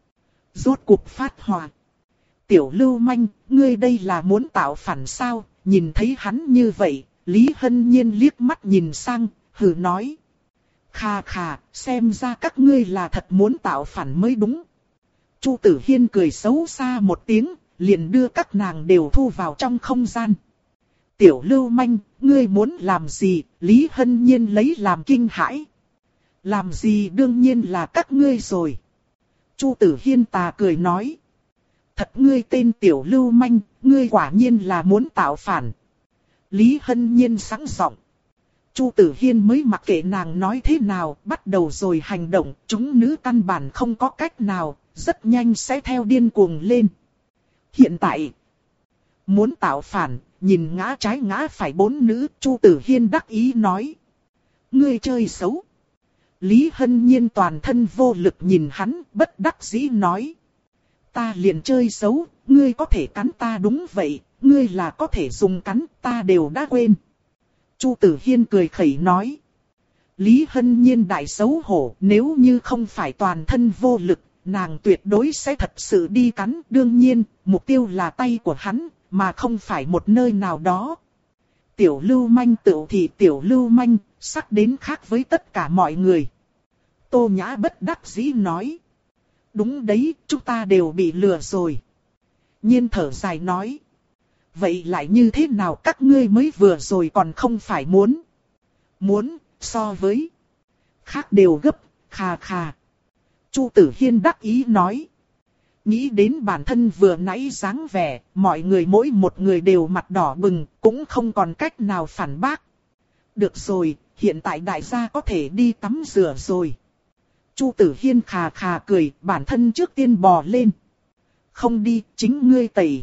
Rốt cuộc phát hỏa. Tiểu lưu manh, ngươi đây là muốn tạo phản sao? Nhìn thấy hắn như vậy, Lý Hân Nhiên liếc mắt nhìn sang, hừ nói. Khà khà, xem ra các ngươi là thật muốn tạo phản mới đúng. Chu Tử Hiên cười xấu xa một tiếng, liền đưa các nàng đều thu vào trong không gian. Tiểu lưu manh, ngươi muốn làm gì? Lý Hân Nhiên lấy làm kinh hãi. Làm gì đương nhiên là các ngươi rồi. Chu Tử Hiên tà cười nói. Thật ngươi tên tiểu lưu manh, ngươi quả nhiên là muốn tạo phản. Lý Hân Nhiên sẵn giọng. Chu Tử Hiên mới mặc kệ nàng nói thế nào, bắt đầu rồi hành động, chúng nữ căn bản không có cách nào, rất nhanh sẽ theo điên cuồng lên. Hiện tại, muốn tạo phản, nhìn ngã trái ngã phải bốn nữ, Chu Tử Hiên đắc ý nói. Ngươi chơi xấu. Lý Hân Nhiên toàn thân vô lực nhìn hắn, bất đắc dĩ nói. Ta liền chơi xấu, ngươi có thể cắn ta đúng vậy, ngươi là có thể dùng cắn, ta đều đã quên. Chu Tử Hiên cười khẩy nói. Lý Hân Nhiên đại xấu hổ, nếu như không phải toàn thân vô lực, nàng tuyệt đối sẽ thật sự đi cắn. Đương nhiên, mục tiêu là tay của hắn, mà không phải một nơi nào đó. Tiểu lưu manh tựu thì tiểu lưu manh, sắc đến khác với tất cả mọi người. Tô Nhã bất đắc dĩ nói. Đúng đấy, chúng ta đều bị lừa rồi. Nhiên thở dài nói. Vậy lại như thế nào các ngươi mới vừa rồi còn không phải muốn? Muốn, so với khác đều gấp, khà khà. Chu Tử Hiên đắc ý nói. Nghĩ đến bản thân vừa nãy dáng vẻ, mọi người mỗi một người đều mặt đỏ bừng, cũng không còn cách nào phản bác. Được rồi, hiện tại đại gia có thể đi tắm rửa rồi. Chu Tử Hiên khà khà cười, bản thân trước tiên bò lên. Không đi, chính ngươi tẩy.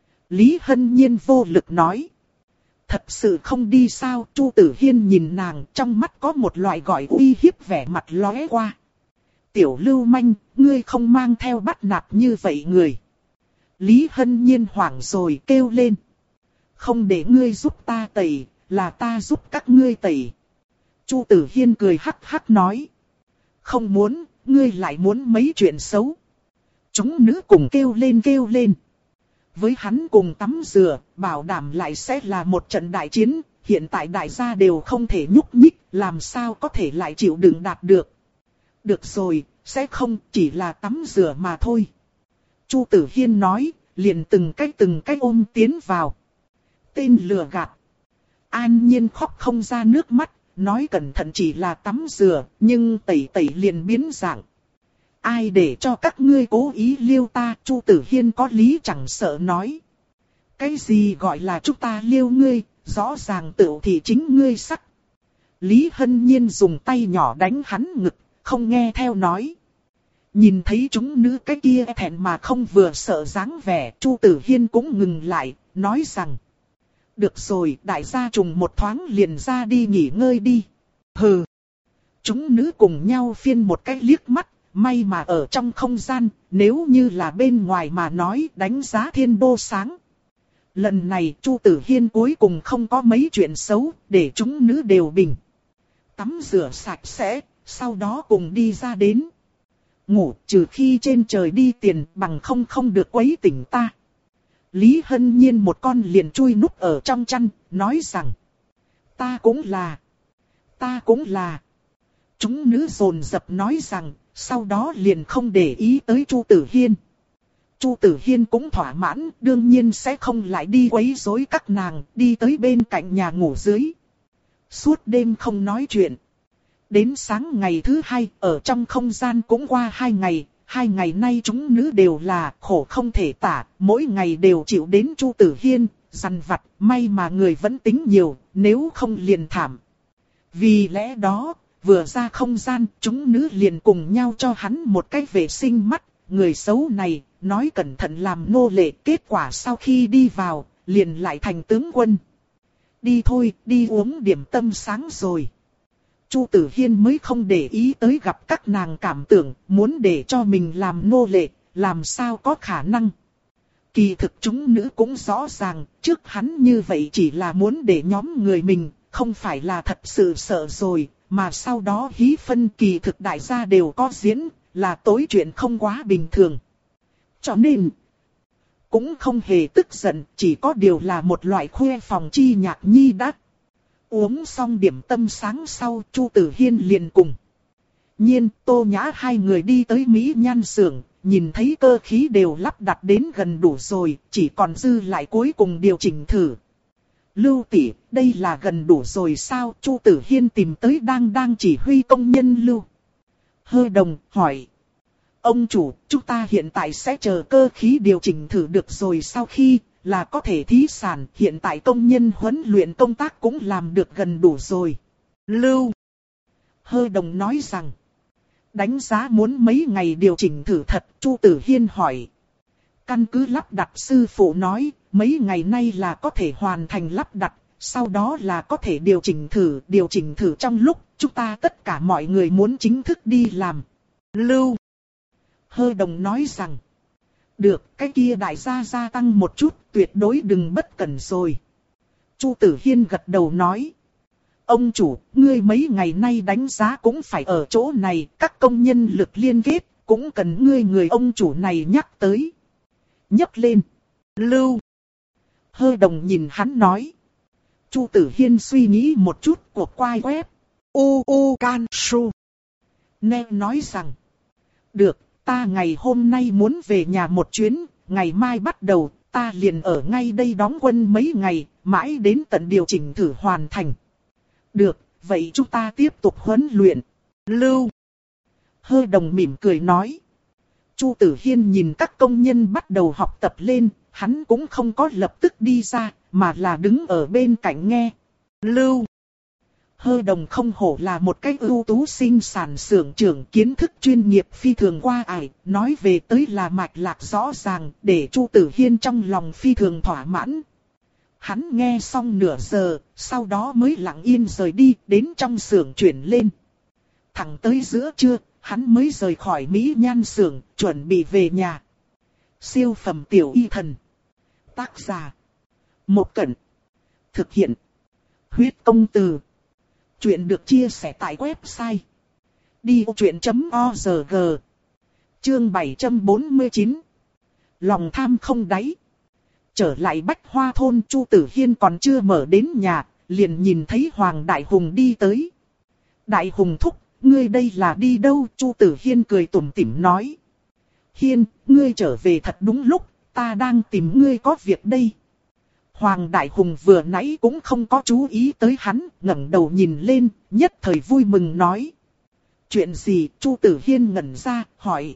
Lý Hân Nhiên vô lực nói. Thật sự không đi sao? Chu Tử Hiên nhìn nàng, trong mắt có một loại gọi uy hiếp vẻ mặt lóe qua. Tiểu lưu manh, ngươi không mang theo bắt nạt như vậy người. Lý Hân Nhiên hoảng rồi kêu lên. Không để ngươi giúp ta tẩy, là ta giúp các ngươi tẩy. Chu Tử Hiên cười hắc hắc nói. Không muốn, ngươi lại muốn mấy chuyện xấu. Chúng nữ cùng kêu lên kêu lên. Với hắn cùng tắm rửa, bảo đảm lại sẽ là một trận đại chiến. Hiện tại đại gia đều không thể nhúc nhích, làm sao có thể lại chịu đựng đạt được. Được rồi, sẽ không, chỉ là tắm rửa mà thôi. Chu Tử Hiên nói, liền từng cách từng cách ôm tiến vào. Tên lừa gạt. An Nhiên khóc không ra nước mắt, nói cẩn thận chỉ là tắm rửa, nhưng tẩy tẩy liền biến dạng. Ai để cho các ngươi cố ý liêu ta? Chu Tử Hiên có lý chẳng sợ nói. Cái gì gọi là chúng ta liêu ngươi, rõ ràng tự thì chính ngươi sắc. Lý Hân Nhiên dùng tay nhỏ đánh hắn ngực, không nghe theo nói. Nhìn thấy chúng nữ cái kia thẹn mà không vừa sợ dáng vẻ, Chu Tử Hiên cũng ngừng lại, nói rằng. Được rồi, đại gia trùng một thoáng liền ra đi nghỉ ngơi đi. Hừ. Chúng nữ cùng nhau phiên một cái liếc mắt, may mà ở trong không gian, nếu như là bên ngoài mà nói đánh giá thiên đô sáng. Lần này Chu Tử Hiên cuối cùng không có mấy chuyện xấu, để chúng nữ đều bình. Tắm rửa sạch sẽ, sau đó cùng đi ra đến. Ngủ trừ khi trên trời đi tiền bằng không không được quấy tỉnh ta. Lý Hân Nhiên một con liền chui núp ở trong chăn, nói rằng. Ta cũng là. Ta cũng là. Chúng nữ dồn dập nói rằng, sau đó liền không để ý tới Chu Tử Hiên. Chu Tử Hiên cũng thỏa mãn, đương nhiên sẽ không lại đi quấy rối các nàng, đi tới bên cạnh nhà ngủ dưới. Suốt đêm không nói chuyện. Đến sáng ngày thứ hai, ở trong không gian cũng qua hai ngày, hai ngày nay chúng nữ đều là khổ không thể tả, mỗi ngày đều chịu đến Chu Tử Hiên, dằn vặt, may mà người vẫn tính nhiều, nếu không liền thảm. Vì lẽ đó, vừa ra không gian, chúng nữ liền cùng nhau cho hắn một cái vệ sinh mắt, người xấu này, nói cẩn thận làm nô lệ, kết quả sau khi đi vào, liền lại thành tướng quân. Đi thôi, đi uống điểm tâm sáng rồi. Chu Tử Hiên mới không để ý tới gặp các nàng cảm tưởng, muốn để cho mình làm nô lệ, làm sao có khả năng. Kỳ thực chúng nữ cũng rõ ràng, trước hắn như vậy chỉ là muốn để nhóm người mình, không phải là thật sự sợ rồi, mà sau đó hí phân kỳ thực đại gia đều có diễn, là tối chuyện không quá bình thường. Cho nên, cũng không hề tức giận, chỉ có điều là một loại khoe phòng chi nhạc nhi đắc. Uống xong điểm tâm sáng sau, Chu Tử Hiên liền cùng Nhiên, Tô Nhã hai người đi tới Mỹ Nhan xưởng, nhìn thấy cơ khí đều lắp đặt đến gần đủ rồi, chỉ còn dư lại cuối cùng điều chỉnh thử. Lưu tỷ, đây là gần đủ rồi sao? Chu Tử Hiên tìm tới đang đang chỉ huy công nhân Lưu Hơ Đồng, hỏi. Ông chủ, chúng ta hiện tại sẽ chờ cơ khí điều chỉnh thử được rồi, sau khi là có thể thí sản, hiện tại công nhân huấn luyện công tác cũng làm được gần đủ rồi. Lưu Hơ Đồng nói rằng, đánh giá muốn mấy ngày điều chỉnh thử thật. Chu Tử Hiên hỏi. Căn cứ lắp đặt sư phụ nói, mấy ngày nay là có thể hoàn thành lắp đặt, sau đó là có thể điều chỉnh thử. Điều chỉnh thử trong lúc chúng ta tất cả mọi người muốn chính thức đi làm. Lưu Hơ Đồng nói rằng, được, cái kia đại gia gia tăng một chút, tuyệt đối đừng bất cẩn rồi. Chu Tử Hiên gật đầu nói. Ông chủ, ngươi mấy ngày nay đánh giá cũng phải ở chỗ này, các công nhân lực liên kết, cũng cần ngươi người ông chủ này nhắc tới. Nhấc lên. Lưu Hơ Đồng nhìn hắn nói. Chu Tử Hiên suy nghĩ một chút, cuộc quay web. U U Can Su. Nè nói rằng. Được, ta ngày hôm nay muốn về nhà một chuyến, ngày mai bắt đầu, ta liền ở ngay đây đóng quân mấy ngày, mãi đến tận điều chỉnh thử hoàn thành. Được, vậy chúng ta tiếp tục huấn luyện. Lưu Hơ Đồng mỉm cười nói. Chu Tử Hiên nhìn các công nhân bắt đầu học tập lên, hắn cũng không có lập tức đi ra, mà là đứng ở bên cạnh nghe. Lưu Hơ Đồng không hổ là một cái ưu tú sinh sản xưởng trưởng, kiến thức chuyên nghiệp phi thường qua ải, nói về tới là mạch lạc rõ ràng, để Chu Tử Hiên trong lòng phi thường thỏa mãn. Hắn nghe xong nửa giờ, sau đó mới lặng yên rời đi, đến trong xưởng chuyển lên. Thẳng tới giữa trưa, hắn mới rời khỏi Mỹ Nhan xưởng, chuẩn bị về nhà. Siêu phẩm tiểu y thần. Tác giả. Một Cẩn. Thực hiện. Huyết công từ. Chuyện được chia sẻ tại website. đi ô chuyện chấm o rờ gi. Chương bảy trăm bốn mươi chín. Lòng tham không đáy. Trở lại Bách Hoa thôn, Chu Tử Hiên còn chưa mở đến nhà, liền nhìn thấy Hoàng Đại Hùng đi tới. Đại Hùng thúc, ngươi đây là đi đâu? Chu Tử Hiên cười tủm tỉm nói. Hiên, ngươi trở về thật đúng lúc, ta đang tìm ngươi có việc đây. Hoàng Đại Hùng vừa nãy cũng không có chú ý tới hắn, ngẩng đầu nhìn lên, nhất thời vui mừng nói. Chuyện gì? Chu Tử Hiên ngẩn ra, hỏi.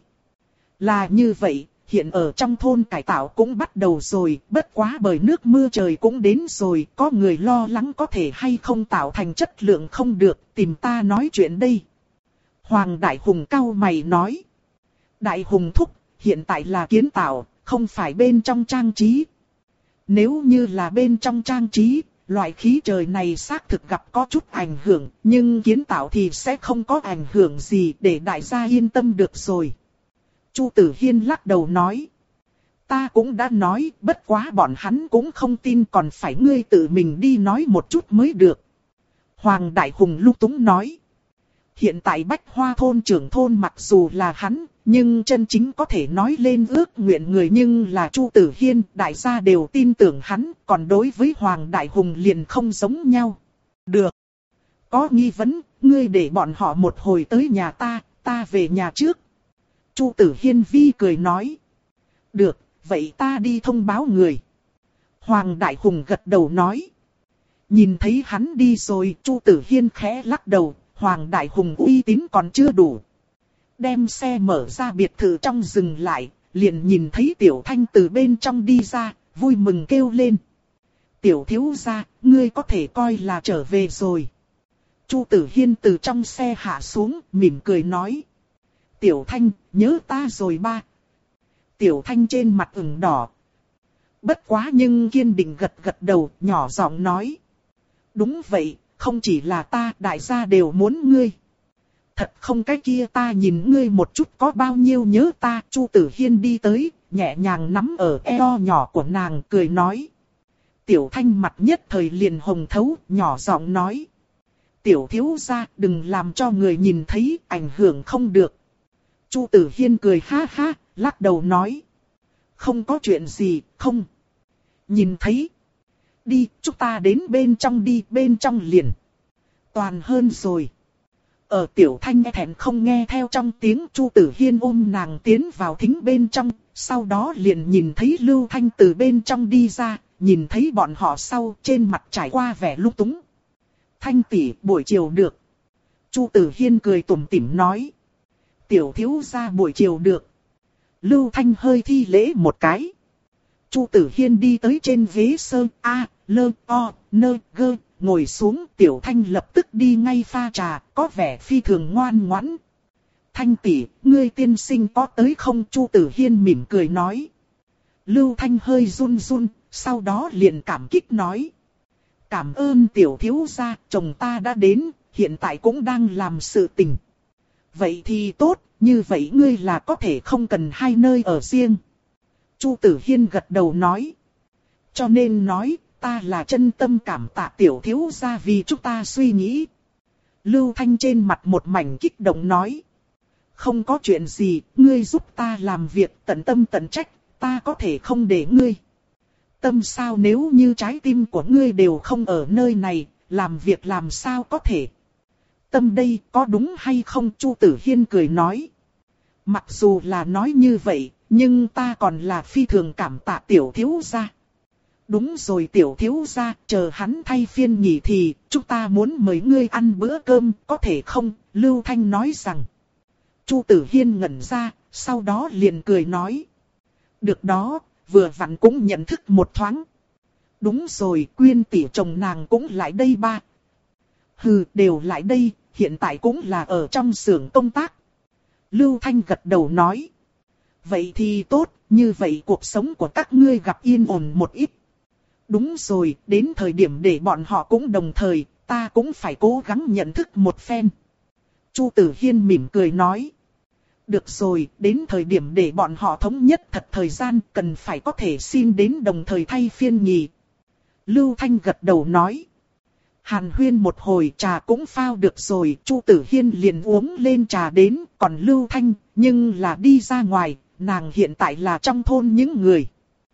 Là như vậy. Hiện ở trong thôn cải tạo cũng bắt đầu rồi, bất quá bởi nước mưa trời cũng đến rồi, có người lo lắng có thể hay không tạo thành chất lượng không được, tìm ta nói chuyện đây. Hoàng Đại Hùng cau mày nói. Đại Hùng thúc, hiện tại là kiến tạo, không phải bên trong trang trí. Nếu như là bên trong trang trí, loại khí trời này xác thực gặp có chút ảnh hưởng, nhưng kiến tạo thì sẽ không có ảnh hưởng gì, để đại gia yên tâm được rồi. Chu Tử Hiên lắc đầu nói. Ta cũng đã nói, bất quá bọn hắn cũng không tin, còn phải ngươi tự mình đi nói một chút mới được. Hoàng Đại Hùng lung túng nói. Hiện tại Bách Hoa thôn trưởng thôn mặc dù là hắn, nhưng chân chính có thể nói lên ước nguyện người nhưng là Chu Tử Hiên, đại gia đều tin tưởng hắn, còn đối với Hoàng Đại Hùng liền không giống nhau. Được. Có nghi vấn, ngươi để bọn họ một hồi tới nhà ta, ta về nhà trước. Chu Tử Hiên vi cười nói. Được, vậy ta đi thông báo người. Hoàng Đại Hùng gật đầu nói. Nhìn thấy hắn đi rồi, Chu Tử Hiên khẽ lắc đầu, Hoàng Đại Hùng uy tín còn chưa đủ. Đem xe mở ra biệt thự trong dừng lại, liền nhìn thấy Tiểu Thanh từ bên trong đi ra, vui mừng kêu lên. Tiểu thiếu gia, ngươi có thể coi là trở về rồi. Chu Tử Hiên từ trong xe hạ xuống, mỉm cười nói. Tiểu Thanh, nhớ ta rồi ba. Tiểu Thanh trên mặt ửng đỏ. Bất quá nhưng kiên định gật gật đầu, nhỏ giọng nói. Đúng vậy, không chỉ là ta, đại gia đều muốn ngươi. Thật không cái kia ta nhìn ngươi một chút có bao nhiêu nhớ ta. Chu Tử Hiên đi tới, nhẹ nhàng nắm ở eo nhỏ của nàng, cười nói. Tiểu Thanh mặt nhất thời liền hồng thấu, nhỏ giọng nói. Tiểu thiếu gia, đừng làm cho người nhìn thấy, ảnh hưởng không được. Chu Tử Hiên cười ha ha, lắc đầu nói. Không có chuyện gì, không. Nhìn thấy. Đi, chúng ta đến bên trong đi, bên trong liền. Toàn hơn rồi. Ở Tiểu Thanh thẹn không nghe theo trong tiếng, Chu Tử Hiên ôm nàng tiến vào thính bên trong, sau đó liền nhìn thấy Lưu Thanh từ bên trong đi ra, nhìn thấy bọn họ sau, trên mặt trải qua vẻ lung túng. Thanh tỷ, buổi chiều được. Chu Tử Hiên cười tủm tỉm nói. Tiểu thiếu gia buổi chiều được. Lưu Thanh hơi thi lễ một cái. Chu Tử Hiên đi tới trên ghế sơn A, lơ, o, nơ, gơ, ngồi xuống. Tiểu Thanh lập tức đi ngay pha trà, có vẻ phi thường ngoan ngoãn. Thanh tỷ, ngươi tiên sinh có tới không? Chu Tử Hiên mỉm cười nói. Lưu Thanh hơi run run, sau đó liền cảm kích nói. Cảm ơn tiểu thiếu gia, chồng ta đã đến, hiện tại cũng đang làm sự tình. Vậy thì tốt, như vậy ngươi là có thể không cần hai nơi ở riêng. Chu Tử Hiên gật đầu nói. Cho nên nói, ta là chân tâm cảm tạ tiểu thiếu gia vì chúng ta suy nghĩ. Lưu Thanh trên mặt một mảnh kích động nói. Không có chuyện gì, ngươi giúp ta làm việc tận tâm tận trách, ta có thể không để ngươi. Tâm sao nếu như trái tim của ngươi đều không ở nơi này, làm việc làm sao có thể. Tâm đây có đúng hay không? Chu Tử Hiên cười nói. Mặc dù là nói như vậy, nhưng ta còn là phi thường cảm tạ tiểu thiếu gia. Đúng rồi tiểu thiếu gia, chờ hắn thay phiên nghỉ thì, chúng ta muốn mời ngươi ăn bữa cơm, có thể không? Lưu Thanh nói rằng. Chu Tử Hiên ngẩn ra, sau đó liền cười nói. Được đó, vừa vặn cũng nhận thức một thoáng. Đúng rồi, Quyên tỷ chồng nàng cũng lại đây ba. Hừ, đều lại đây, hiện tại cũng là ở trong xưởng công tác. Lưu Thanh gật đầu nói. Vậy thì tốt, như vậy cuộc sống của các ngươi gặp yên ổn một ít. Đúng rồi, đến thời điểm để bọn họ cũng đồng thời, ta cũng phải cố gắng nhận thức một phen. Chu Tử Hiên mỉm cười nói. Được rồi, đến thời điểm để bọn họ thống nhất thật thời gian, cần phải có thể xin đến đồng thời thay phiên nghỉ. Lưu Thanh gật đầu nói. Hàn huyên một hồi trà cũng phao được rồi, Chu Tử Hiên liền uống lên trà đến, còn Lưu Thanh, nhưng là đi ra ngoài, nàng hiện tại là trong thôn những người.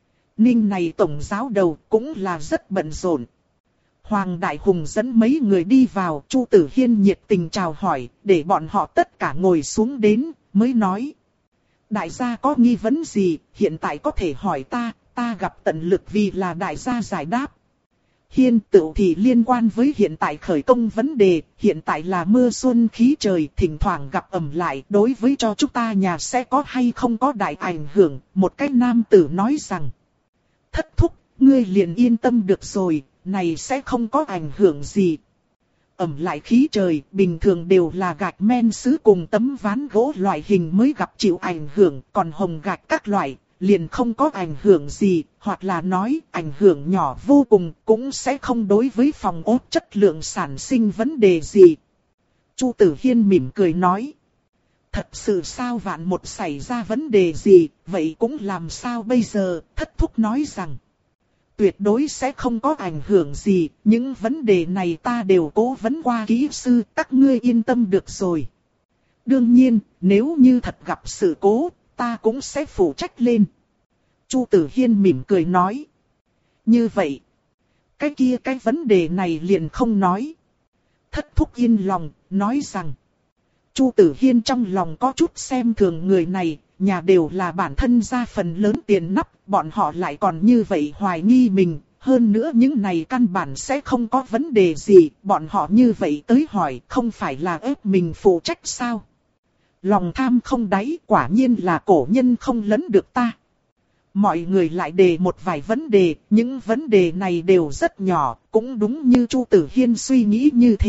Ninh này tổng giáo đầu cũng là rất bận rộn. Hoàng Đại Hùng dẫn mấy người đi vào, Chu Tử Hiên nhiệt tình chào hỏi, để bọn họ tất cả ngồi xuống đến, mới nói. Đại gia có nghi vấn gì, hiện tại có thể hỏi ta, ta gặp tận lực vì là đại gia giải đáp. Hiên tựu thì liên quan với hiện tại khởi công vấn đề, hiện tại là mưa xuân khí trời, thỉnh thoảng gặp ẩm lại, đối với cho chúng ta nhà sẽ có hay không có đại ảnh hưởng, một cái nam tử nói rằng. Thất thúc, ngươi liền yên tâm được rồi, này sẽ không có ảnh hưởng gì. Ẩm lại khí trời, bình thường đều là gạch men sứ cùng tấm ván gỗ loại hình mới gặp chịu ảnh hưởng, còn hồng gạch các loại, liền không có ảnh hưởng gì, hoặc là nói ảnh hưởng nhỏ vô cùng, cũng sẽ không đối với phòng ốt chất lượng sản sinh vấn đề gì. Chu Tử Hiên mỉm cười nói. Thật sự sao vạn một xảy ra vấn đề gì, vậy cũng làm sao bây giờ? Thất thúc nói rằng. Tuyệt đối sẽ không có ảnh hưởng gì, những vấn đề này ta đều cố vấn qua kỹ sư, các ngươi yên tâm được rồi. Đương nhiên, nếu như thật gặp sự cố, ta cũng sẽ phụ trách lên. Chu Tử Hiên mỉm cười nói. Như vậy, cái kia cái vấn đề này liền không nói. Thất thúc yên lòng, nói rằng. Chu Tử Hiên trong lòng có chút xem thường người này, nhà đều là bản thân ra phần lớn tiền nắp, bọn họ lại còn như vậy hoài nghi mình, hơn nữa những này căn bản sẽ không có vấn đề gì, bọn họ như vậy tới hỏi không phải là ép mình phụ trách sao. Lòng tham không đáy, quả nhiên là cổ nhân không lấn được ta. Mọi người lại đề một vài vấn đề, những vấn đề này đều rất nhỏ, cũng đúng như Chu Tử Hiên suy nghĩ như thế.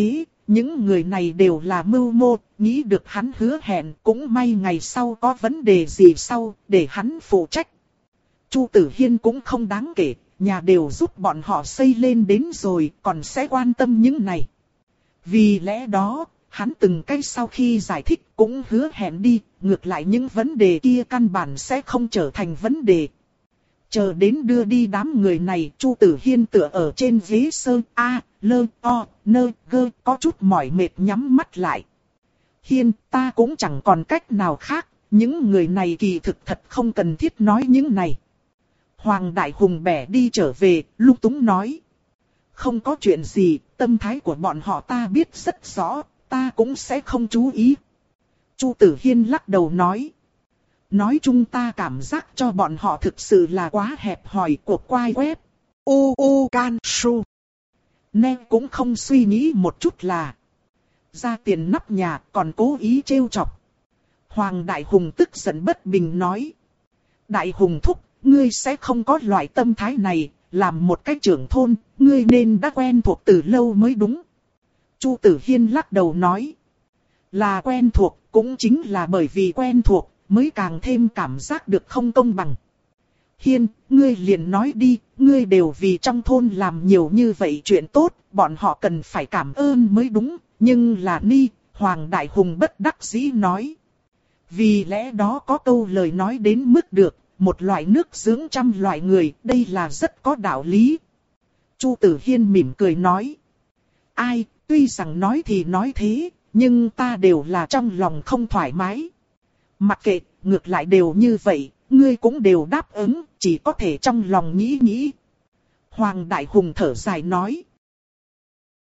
Những người này đều là mưu mô, nghĩ được hắn hứa hẹn, cũng may ngày sau có vấn đề gì sau, để hắn phụ trách. Chu Tử Hiên cũng không đáng kể, nhà đều giúp bọn họ xây lên đến rồi, còn sẽ quan tâm những này. Vì lẽ đó, hắn từng cái sau khi giải thích cũng hứa hẹn đi, ngược lại những vấn đề kia căn bản sẽ không trở thành vấn đề. Chờ đến đưa đi đám người này, Chu Tử Hiên tựa ở trên ghế sơ a, lơ, o, nơ, gơ, có chút mỏi mệt nhắm mắt lại. Hiên, ta cũng chẳng còn cách nào khác, những người này kỳ thực thật không cần thiết nói những này. Hoàng Đại Hùng bẻ đi trở về, lung túng nói. Không có chuyện gì, tâm thái của bọn họ ta biết rất rõ, ta cũng sẽ không chú ý. Chu Tử Hiên lắc đầu nói. Nói chung ta cảm giác cho bọn họ thực sự là quá hẹp hòi cuộc quay web. U U Can Su. Nè cũng không suy nghĩ một chút là. Ra tiền nắp nhà còn cố ý trêu chọc. Hoàng Đại Hùng tức giận bất bình nói. Đại Hùng thúc, ngươi sẽ không có loại tâm thái này, làm một cái trưởng thôn, ngươi nên đã quen thuộc từ lâu mới đúng. Chu Tử Hiên lắc đầu nói. Là quen thuộc, cũng chính là bởi vì quen thuộc, mới càng thêm cảm giác được không công bằng. Hiên, ngươi liền nói đi, ngươi đều vì trong thôn làm nhiều như vậy chuyện tốt, bọn họ cần phải cảm ơn mới đúng, nhưng là ni, Hoàng Đại Hùng bất đắc dĩ nói. Vì lẽ đó có câu lời nói đến mức được, một loại nước dưỡng trăm loại người, đây là rất có đạo lý. Chu Tử Hiên mỉm cười nói. Ai, tuy rằng nói thì nói thế, nhưng ta đều là trong lòng không thoải mái. Mặc kệ, ngược lại đều như vậy, ngươi cũng đều đáp ứng, chỉ có thể trong lòng nghĩ nghĩ. Hoàng Đại Hùng thở dài nói.